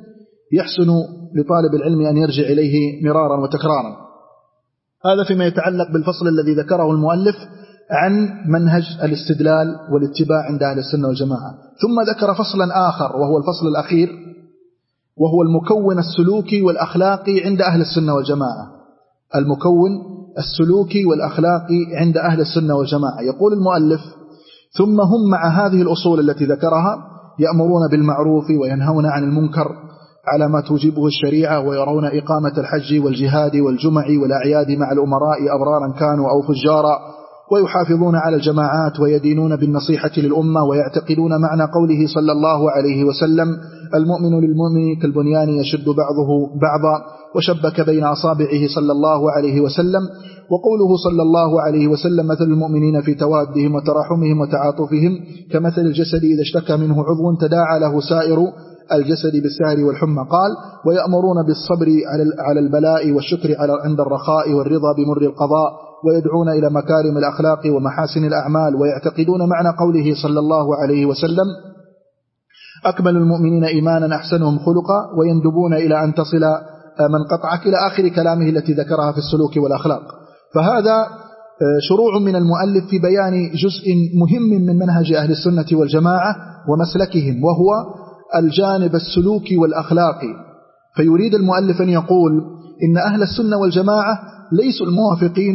يحسن لطالب العلم أن يرجع إليه مرارا وتكرارا. هذا فيما يتعلق بالفصل الذي ذكره المؤلف عن منهج الاستدلال والاتباع عند أهل السنة والجماعة. ثم ذكر فصلا آخر وهو الفصل الأخير، وهو المكون السلوكي والأخلاقي عند أهل السنة والجماعة. المكون السلوكي والأخلاقي عند أهل السنة والجماعة. يقول المؤلف: ثم هم مع هذه الأصول التي ذكرها يأمرون بالمعروف وينهون عن المنكر على ما توجبه الشريعة، ويرون إقامة الحج والجهاد والجمع والأعياد مع الأمراء أبرارا كانوا أو فجارا، ويحافظون على الجماعات ويدينون بالنصيحة للأمة، ويعتقدون معنى قوله صلى الله عليه وسلم: المؤمن للمؤمن كالبنيان يشد بعضه بعضا، وشبك بين أصابعه صلى الله عليه وسلم. وقوله صلى الله عليه وسلم: مثل المؤمنين في توادهم وتراحمهم وتعاطفهم كمثل الجسد إذا اشتكى منه عضو تداعى له سائر الجسد بالسهر والحمى. قال: ويأمرون بالصبر على البلاء والشكر عند الرخاء والرضا بمر القضاء، ويدعون إلى مكارم الأخلاق ومحاسن الأعمال، ويعتقدون معنى قوله صلى الله عليه وسلم: أكمل المؤمنين إيمانا أحسنهم خلقا، ويندبون إلى أن تصل من قطعك، إلى آخر كلامه التي ذكرها في السلوك والأخلاق. فهذا شروع من المؤلف في بيان جزء مهم من منهج أهل السنة والجماعة ومسلكهم، وهو الجانب السلوكي والأخلاقي. فيريد المؤلف أن يقول إن أهل السنة والجماعة ليسوا الموافقين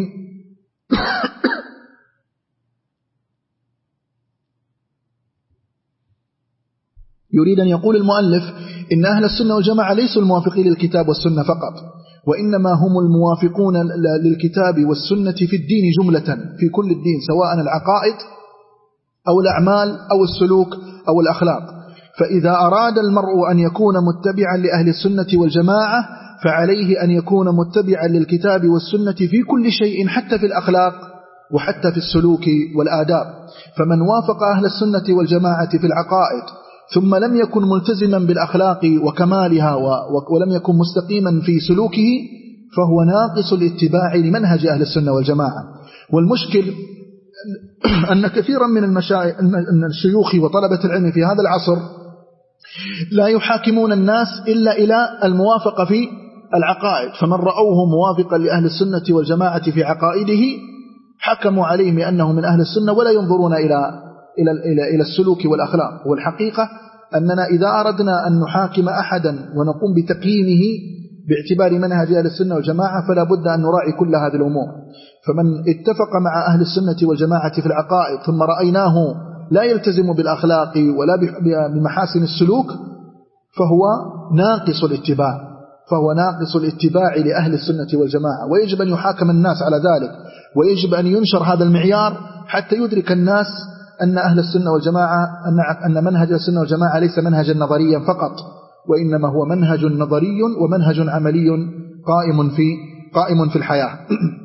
يريد أن يقول المؤلف إن أهل السنة والجماعة ليسوا الموافقين للكتاب والسنة فقط، وإنما هم الموافقون للكتاب والسنة في الدين جملة، في كل الدين، سواء العقائد أو الأعمال أو السلوك أو الأخلاق. فإذا أراد المرء أن يكون متبعا لأهل السنة والجماعة فعليه أن يكون متبعا للكتاب والسنة في كل شيء، حتى في الأخلاق وحتى في السلوك والآداب. فمن وافق أهل السنة والجماعة في العقائد ثم لم يكن ملتزما بالأخلاق وكمالها ولم يكن مستقيما في سلوكه فهو ناقص الاتباع لمنهج أهل السنة والجماعة. والمشكل أن كثيرا من المشايخ أن الشيوخ وطلبة العلم في هذا العصر لا يحاكمون الناس إلا إلى الموافقة في العقائد، فمن رأوه موافقا لأهل السنة والجماعة في عقائده حكموا عليه بأنه من أهل السنة، ولا ينظرون إلى إلى إلى إلى السلوك والأخلاق. والحقيقة أننا إذا أردنا أن نحاكم أحدا ونقوم بتقييمه باعتبار منهج أهل السنة والجماعة فلا بد أن نراعي كل هذه الأمور. فمن اتفق مع أهل السنة والجماعة في العقائد ثم رأيناه لا يلتزم بالأخلاق ولا بمحاسن السلوك فهو ناقص الاتباع، فهو ناقص الاتباع لأهل السنة والجماعة، ويجب أن يحاكم الناس على ذلك، ويجب أن ينشر هذا المعيار حتى يدرك الناس أن أهل السنة والجماعة أن منهج السنة والجماعة ليس منهجا نظريا فقط، وإنما هو منهج نظري ومنهج عملي قائم في قائم في الحياة.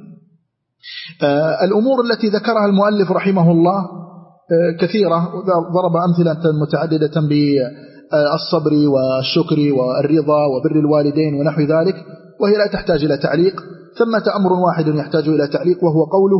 الأمور التي ذكرها المؤلف رحمه الله كثيرة، ضرب أمثلة متعددة بالصبر والشكر والرضا وبر الوالدين ونحو ذلك، وهي لا تحتاج إلى تعليق. ثمة أمر واحد يحتاج إلى تعليق، وهو قوله: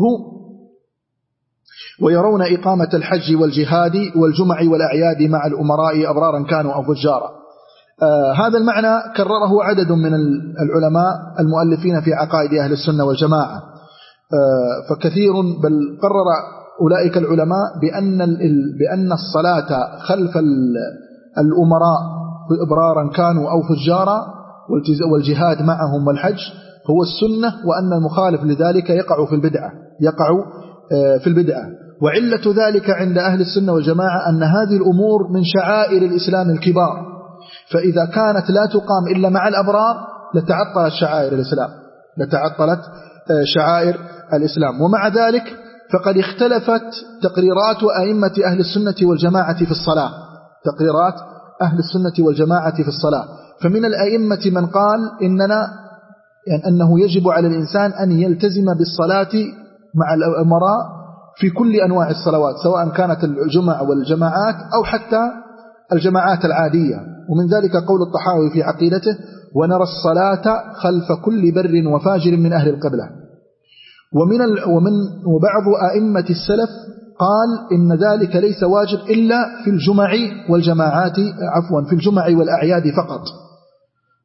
ويرون إقامة الحج والجهاد والجمع والأعياد مع الأمراء أبرارا كانوا أو فجارا. آه هذا المعنى كرره عدد من العلماء المؤلفين في عقائد أهل السنة والجماعة، آه فكثير بل قرر أولئك العلماء بأن, بأن الصلاة خلف الأمراء أبرارا كانوا أو فجارا والجهاد معهم والحج هو السنة، وأن المخالف لذلك يقع في البدعة يقع في البدعة. وعلة ذلك عند أهل السنة والجماعة أن هذه الأمور من شعائر الإسلام الكبار، فإذا كانت لا تقام إلا مع الأبرار لتعطلت شعائر الإسلام لتعطلت شعائر الإسلام. ومع ذلك فقد اختلفت تقريرات أئمة أهل السنة والجماعة في الصلاة تقريرات أهل السنة والجماعة في الصلاة فمن الأئمة من قال إننا يعني أنه يجب على الإنسان أن يلتزم بالصلاة مع الأمراء في كل أنواع الصلوات، سواء كانت الجمع والجماعات أو حتى الجماعات العادية. ومن ذلك قول الطحاوي في عقيدته: ونرى الصلاة خلف كل بر وفاجر من أهل القبلة. ومن ومن وبعض أئمة السلف قال إن ذلك ليس واجب إلا في الجمع والجماعات عفوا في الجمع والأعياد فقط.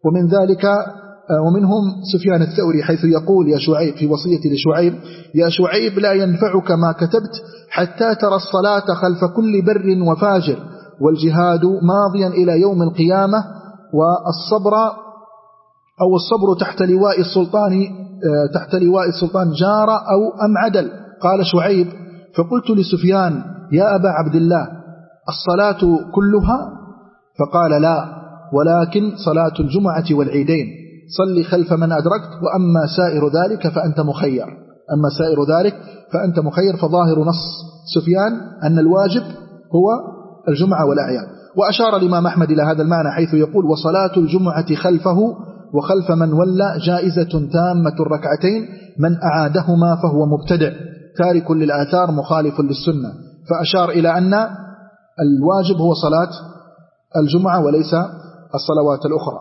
ومن ذلك ومنهم سفيان الثوري حيث يقول يا شعيب في وصية لشعيب: يا شعيب لا ينفعك ما كتبت حتى ترى الصلاة خلف كل بر وفاجر، والجهاد ماضيا إلى يوم القيامة، والصبر أو الصبر تحت لواء السلطان تحت لواء السلطان جار أو أم عدل. قال شعيب: فقلت لسفيان: يا أبا عبد الله، الصلاة كلها؟ فقال: لا، ولكن صلاة الجمعة والعيدين، صلي خلف من أدركت، وأما سائر ذلك فأنت مخير. أما سائر ذلك فأنت مخير. فظاهر نص سفيان أن الواجب هو الجمعة والأعياد. وأشار الإمام أحمد إلى هذا المعنى حيث يقول: وصلاة الجمعة خلفه وخلف من ولى جائزة تامة الركعتين، من أعادهما فهو مبتدع تارك للآثار مخالف للسنة. فأشار إلى أن الواجب هو صلاة الجمعة وليس الصلوات الأخرى.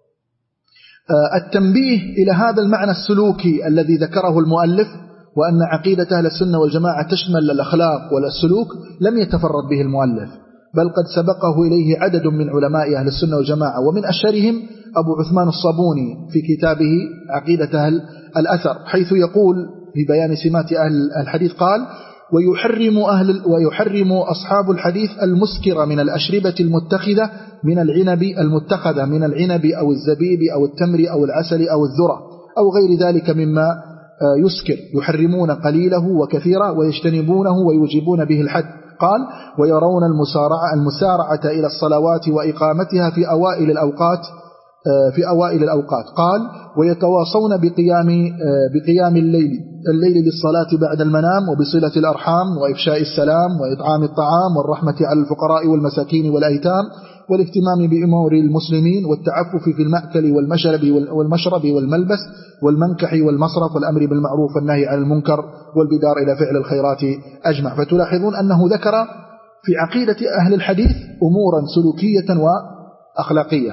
التنبيه إلى هذا المعنى السلوكي الذي ذكره المؤلف، وأن عقيدة أهل السنة والجماعة تشمل الأخلاق والسلوك، لم يتفرد به المؤلف، بل قد سبقه إليه عدد من علماء أهل السنة والجماعة، ومن أشهرهم أبو عثمان الصابوني في كتابه عقيدة أهل الأثر، حيث يقول في بيان سمات أهل الحديث قال: ويحرم, أهل ويحرم أصحاب الحديث المسكر من الأشربة المتخذة من العنب المتخذة من العنب أو الزبيب أو التمر أو العسل أو الذرة أو غير ذلك مما يسكر، يحرمون قليله وكثيرا ويجتنبونه ويوجبون به الحد. قال: ويرون المسارعة, المسارعة إلى الصلوات وإقامتها في أوائل الأوقات في أوائل الأوقات. قال: ويتواصون بقيام بقيام الليل الليل للصلاة بعد المنام، وبصلة الأرحام، وإفشاء السلام، وإطعام الطعام، والرحمة على الفقراء والمساكين والأيتام، والاهتمام بأمور المسلمين، والتعفف في المأكل والمشرب والمشرب والملبس والمنكح والمصرف، والأمر بالمعروف والنهي عن المنكر، والبدار إلى فعل الخيرات أجمع. فتلاحظون أنه ذكر في عقيدة أهل الحديث أمورا سلوكية وأخلاقية.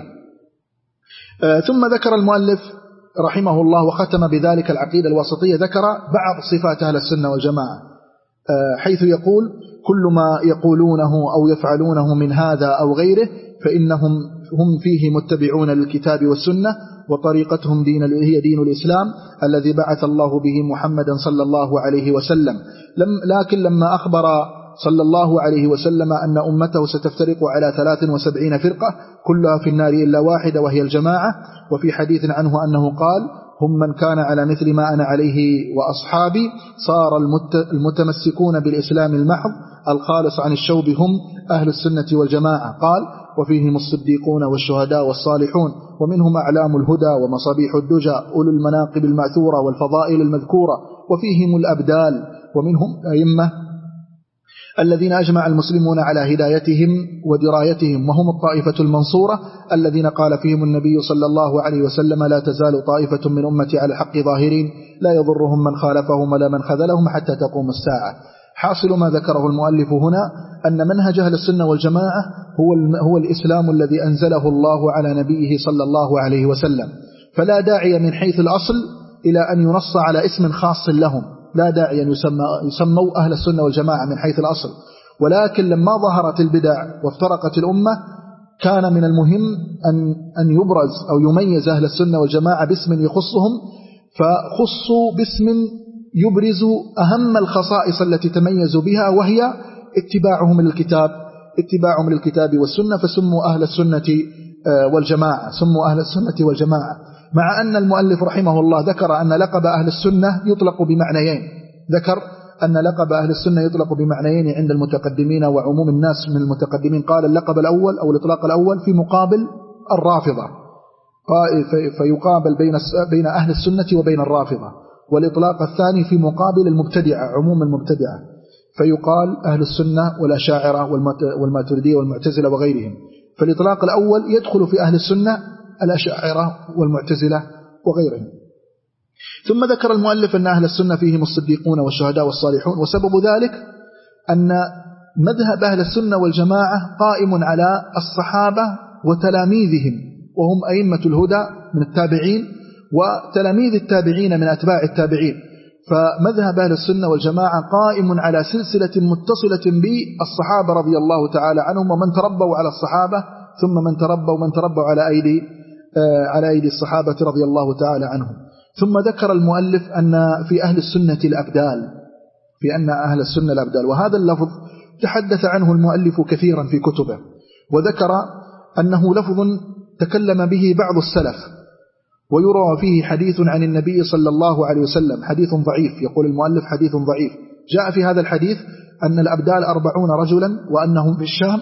آه ثم ذكر المؤلف رحمه الله وختم بذلك العقيدة الواسطية، ذكر بعض صفات أهل السنة والجماعة، آه حيث يقول: كل ما يقولونه أو يفعلونه من هذا أو غيره فإنهم هم فيه متبعون للكتاب والسنة، وطريقتهم دين هي دين الإسلام الذي بعث الله به محمدا صلى الله عليه وسلم. لم لكن لما أخبر صلى الله عليه وسلم أن أمته ستفترق على ثلاث وسبعين فرقة كلها في النار إلا واحدة وهي الجماعة، وفي حديث عنه أنه قال: هم من كان على مثل ما أنا عليه وأصحابي، صار المتمسكون بالإسلام المحض الخالص عن الشوب هم أهل السنة والجماعة. قال: وفيهم الصديقون والشهداء والصالحون، ومنهم أعلام الهدى ومصابيح الدجى أولو المناقب المأثورة والفضائل المذكورة، وفيهم الأبدال، ومنهم أئمة الذين أجمع المسلمون على هدايتهم ودرايتهم، وهم الطائفة المنصورة الذين قال فيهم النبي صلى الله عليه وسلم: لا تزال طائفة من أمتي على الحق ظاهرين لا يضرهم من خالفهم ولا من خذلهم حتى تقوم الساعة. حاصل ما ذكره المؤلف هنا أن منهج أهل السنة والجماعة هو هو الإسلام الذي أنزله الله على نبيه صلى الله عليه وسلم، فلا داعي من حيث الأصل إلى أن ينص على اسم خاص لهم، لا داعي أن يسموا أهل السنة والجماعة من حيث الأصل. ولكن لما ظهرت البدع وافترقت الأمة كان من المهم أن أن يبرز أو يميز أهل السنة والجماعة باسم يخصهم، فخصوا باسم يبرز أهم الخصائص التي تميزوا بها، وهي اتباعهم للكتاب اتباعهم للكتاب والسنة، فسموا أهل السنة والجماعة سموا أهل السنة والجماعة. مع أن المؤلف رحمه الله ذكر أن لقب أهل السنة يطلق بمعنيين، ذكر أن لقب أهل السنة يطلق بمعنيين عند المتقدمين وعموم الناس من المتقدمين. قال: اللقب الأول أو الإطلاق الأول في مقابل الرافضة، فيقابل بين بين أهل السنة وبين الرافضة، والإطلاق الثاني في مقابل المبتدعة عموم المبتدعة، فيقال أهل السنة والأشاعرة والماتريدية والمعتزلة وغيرهم. فالإطلاق الأول يدخل في أهل السنة الأشاعرة والمعتزلة وغيرهم. ثم ذكر المؤلف أن أهل السنة فيهم الصديقون والشهداء والصالحون، وسبب ذلك أن مذهب أهل السنة والجماعة قائم على الصحابة وتلاميذهم، وهم أئمة الهدى من التابعين وتلاميذ التابعين من أتباع التابعين. فمذهب أهل السنة والجماعة قائم على سلسلة متصلة بالصحابة رضي الله تعالى عنهم، ومن تربوا على الصحابة، ثم من تربوا ومن تربوا على أيدي على أيدي الصحابة رضي الله تعالى عنهم. ثم ذكر المؤلف أن في أهل السنة الأبدال، في أن أهل السنة الأبدال، وهذا اللفظ تحدث عنه المؤلف كثيرا في كتبه، وذكر أنه لفظ تكلم به بعض السلف، ويروى فيه حديث عن النبي صلى الله عليه وسلم، حديث ضعيف، يقول المؤلف حديث ضعيف. جاء في هذا الحديث أن الأبدال أربعون رجلا وأنهم في الشام،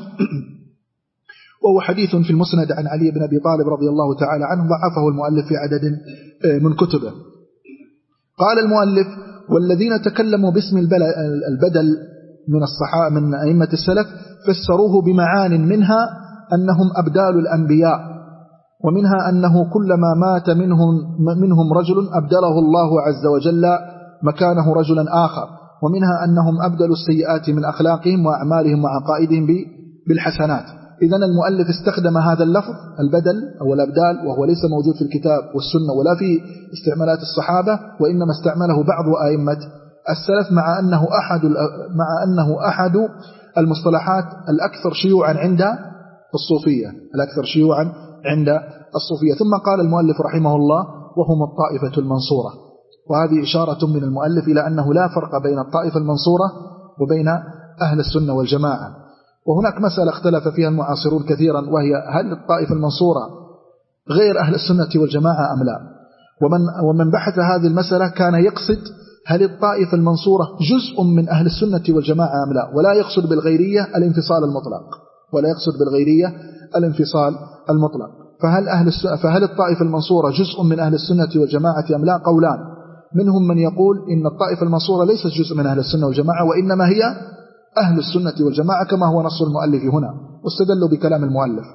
وهو حديث في المسند عن علي بن أبي طالب رضي الله تعالى عنه، ضعفه المؤلف في عدد من كتبه. قال المؤلف: والذين تكلموا باسم البدل من الصحابة من أئمة السلف فسروه بمعان، منها أنهم أبدال الأنبياء، ومنها أنه كلما مات منهم, منهم رجل أبدله الله عز وجل مكانه رجلا آخر، ومنها أنهم أبدلوا السيئات من أخلاقهم وأعمالهم وعقائدهم بالحسنات. إذن المؤلف استخدم هذا اللفظ البدل أو الأبدال، وهو ليس موجود في الكتاب والسنة ولا في استعمالات الصحابة، وإنما استعمله بعض أئمة السلف، مع أنه أحد مع أنه أحد المصطلحات الأكثر شيوعا عند الصوفية الأكثر شيوعا عند الصوفية. ثم قال المؤلف رحمه الله: وهم الطائفة المنصورة. وهذه إشارة من المؤلف إلى أنه لا فرق بين الطائفة المنصورة وبين أهل السنة والجماعة. وهناك مسألة اختلف فيها المعاصرون كثيرا، وهي هل الطائفة المنصورة غير أهل السنة والجماعة أم لا؟ ومن, ومن بحث هذه المسألة كان يقصد هل الطائفة المنصورة جزء من أهل السنة والجماعة أم لا، ولا يقصد بالغيرية الانفصال المطلق ولا يقصد بالغيرية الانفصال المطلق. فهل, أهل فهل الطائفة المنصورة جزء من أهل السنة والجماعة أم لا؟ قولان، منهم من يقول إن الطائفة المنصورة ليست جزء من أهل السنة والجماعة، وإنما هي أهل السنة والجماعة كما هو نص المؤلف هنا، واستدلوا بكلام المؤلف.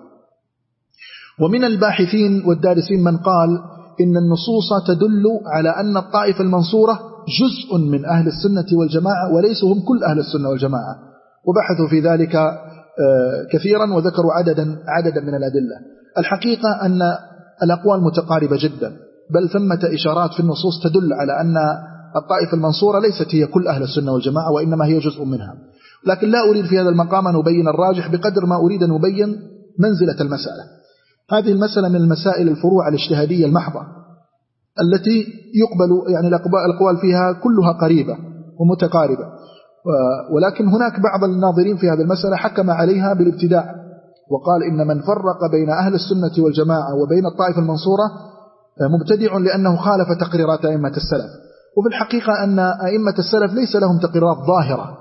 ومن الباحثين والدارسين من قال إن النصوص تدل على أن الطائفة المنصورة جزء من أهل السنة والجماعة وليسوا هم كل أهل السنة والجماعة، وبحثوا في ذلك كثيرا وذكروا عددا عددا من الأدلة. الحقيقة أن الأقوال متقاربة جدا، بل ثمة إشارات في النصوص تدل على أن الطائفة المنصورة ليست هي كل أهل السنة والجماعة، وإنما هي جزء منها. لكن لا أريد في هذا المقام أن أبين الراجح بقدر ما أريد أن أبين منزلة المسألة. هذه المسألة من المسائل الفروع الاجتهادية المحضة التي يقبل يعني الأقوال فيها كلها قريبة ومتقاربة، ولكن هناك بعض الناظرين في هذه المسألة حكم عليها بالابتداع، وقال إن من فرق بين أهل السنة والجماعة وبين الطائفة المنصورة مبتدع، لأنه خالف تقريرات أئمة السلف. وفي الحقيقة أن أئمة السلف ليس لهم تقريرات ظاهرة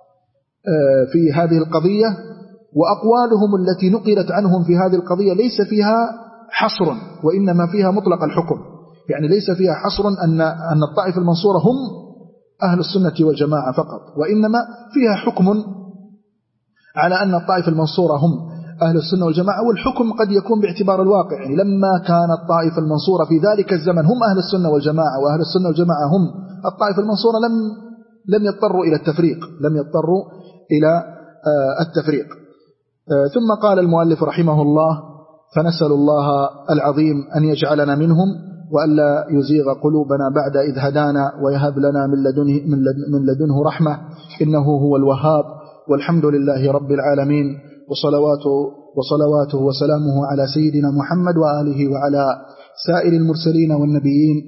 في هذه القضية، وأقوالهم التي نقلت عنهم في هذه القضية ليس فيها حصر، وإنما فيها مطلق الحكم. يعني ليس فيها حصر أن أن الطائفة المنصورة هم أهل السنة والجماعة فقط، وإنما فيها حكم على أن الطائفة المنصورة هم أهل السنة والجماعة، والحكم قد يكون باعتبار الواقع. يعني لما كان الطائفة المنصورة في ذلك الزمن هم أهل السنة والجماعة، وأهل السنة والجماعة هم الطائفة المنصورة، لم لم يضطروا إلى التفريق لم يضطروا إلى التفريق. ثم قال المؤلف رحمه الله: فنسأل الله العظيم أن يجعلنا منهم، وألا يزيغ قلوبنا بعد إذ هدانا، ويهب لنا من لدنه, من لدنه رحمة، إنه هو الوهاب. والحمد لله رب العالمين، وصلواته, وصلواته وسلامه على سيدنا محمد وآله وعلى سائر المرسلين والنبيين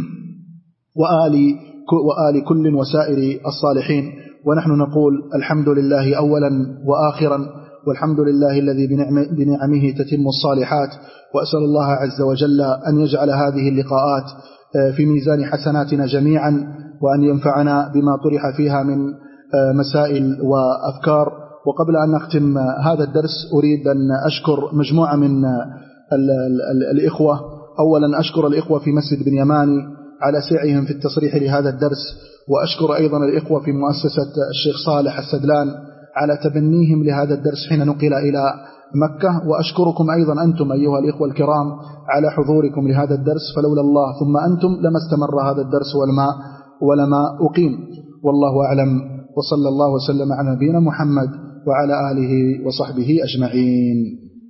وآل, وآل كل وسائر الصالحين. ونحن نقول الحمد لله أولا وآخرا، والحمد لله الذي بنعمه تتم الصالحات. وأسأل الله عز وجل أن يجعل هذه اللقاءات في ميزان حسناتنا جميعا، وأن ينفعنا بما طرح فيها من مسائل وأفكار. وقبل أن نختم هذا الدرس أريد أن أشكر مجموعة من الإخوة. أولا أشكر الإخوة في مسجد بن يماني على سعيهم في التصريح لهذا الدرس، وأشكر أيضا الإخوة في مؤسسة الشيخ صالح السدلان على تبنيهم لهذا الدرس حين نقل إلى مكة. وأشكركم أيضا أنتم أيها الإخوة الكرام على حضوركم لهذا الدرس، فلولا الله ثم أنتم لما استمر هذا الدرس ولما, ولما أقيم. والله أعلم، وصلى الله وسلم على نبينا محمد وعلى آله وصحبه أجمعين.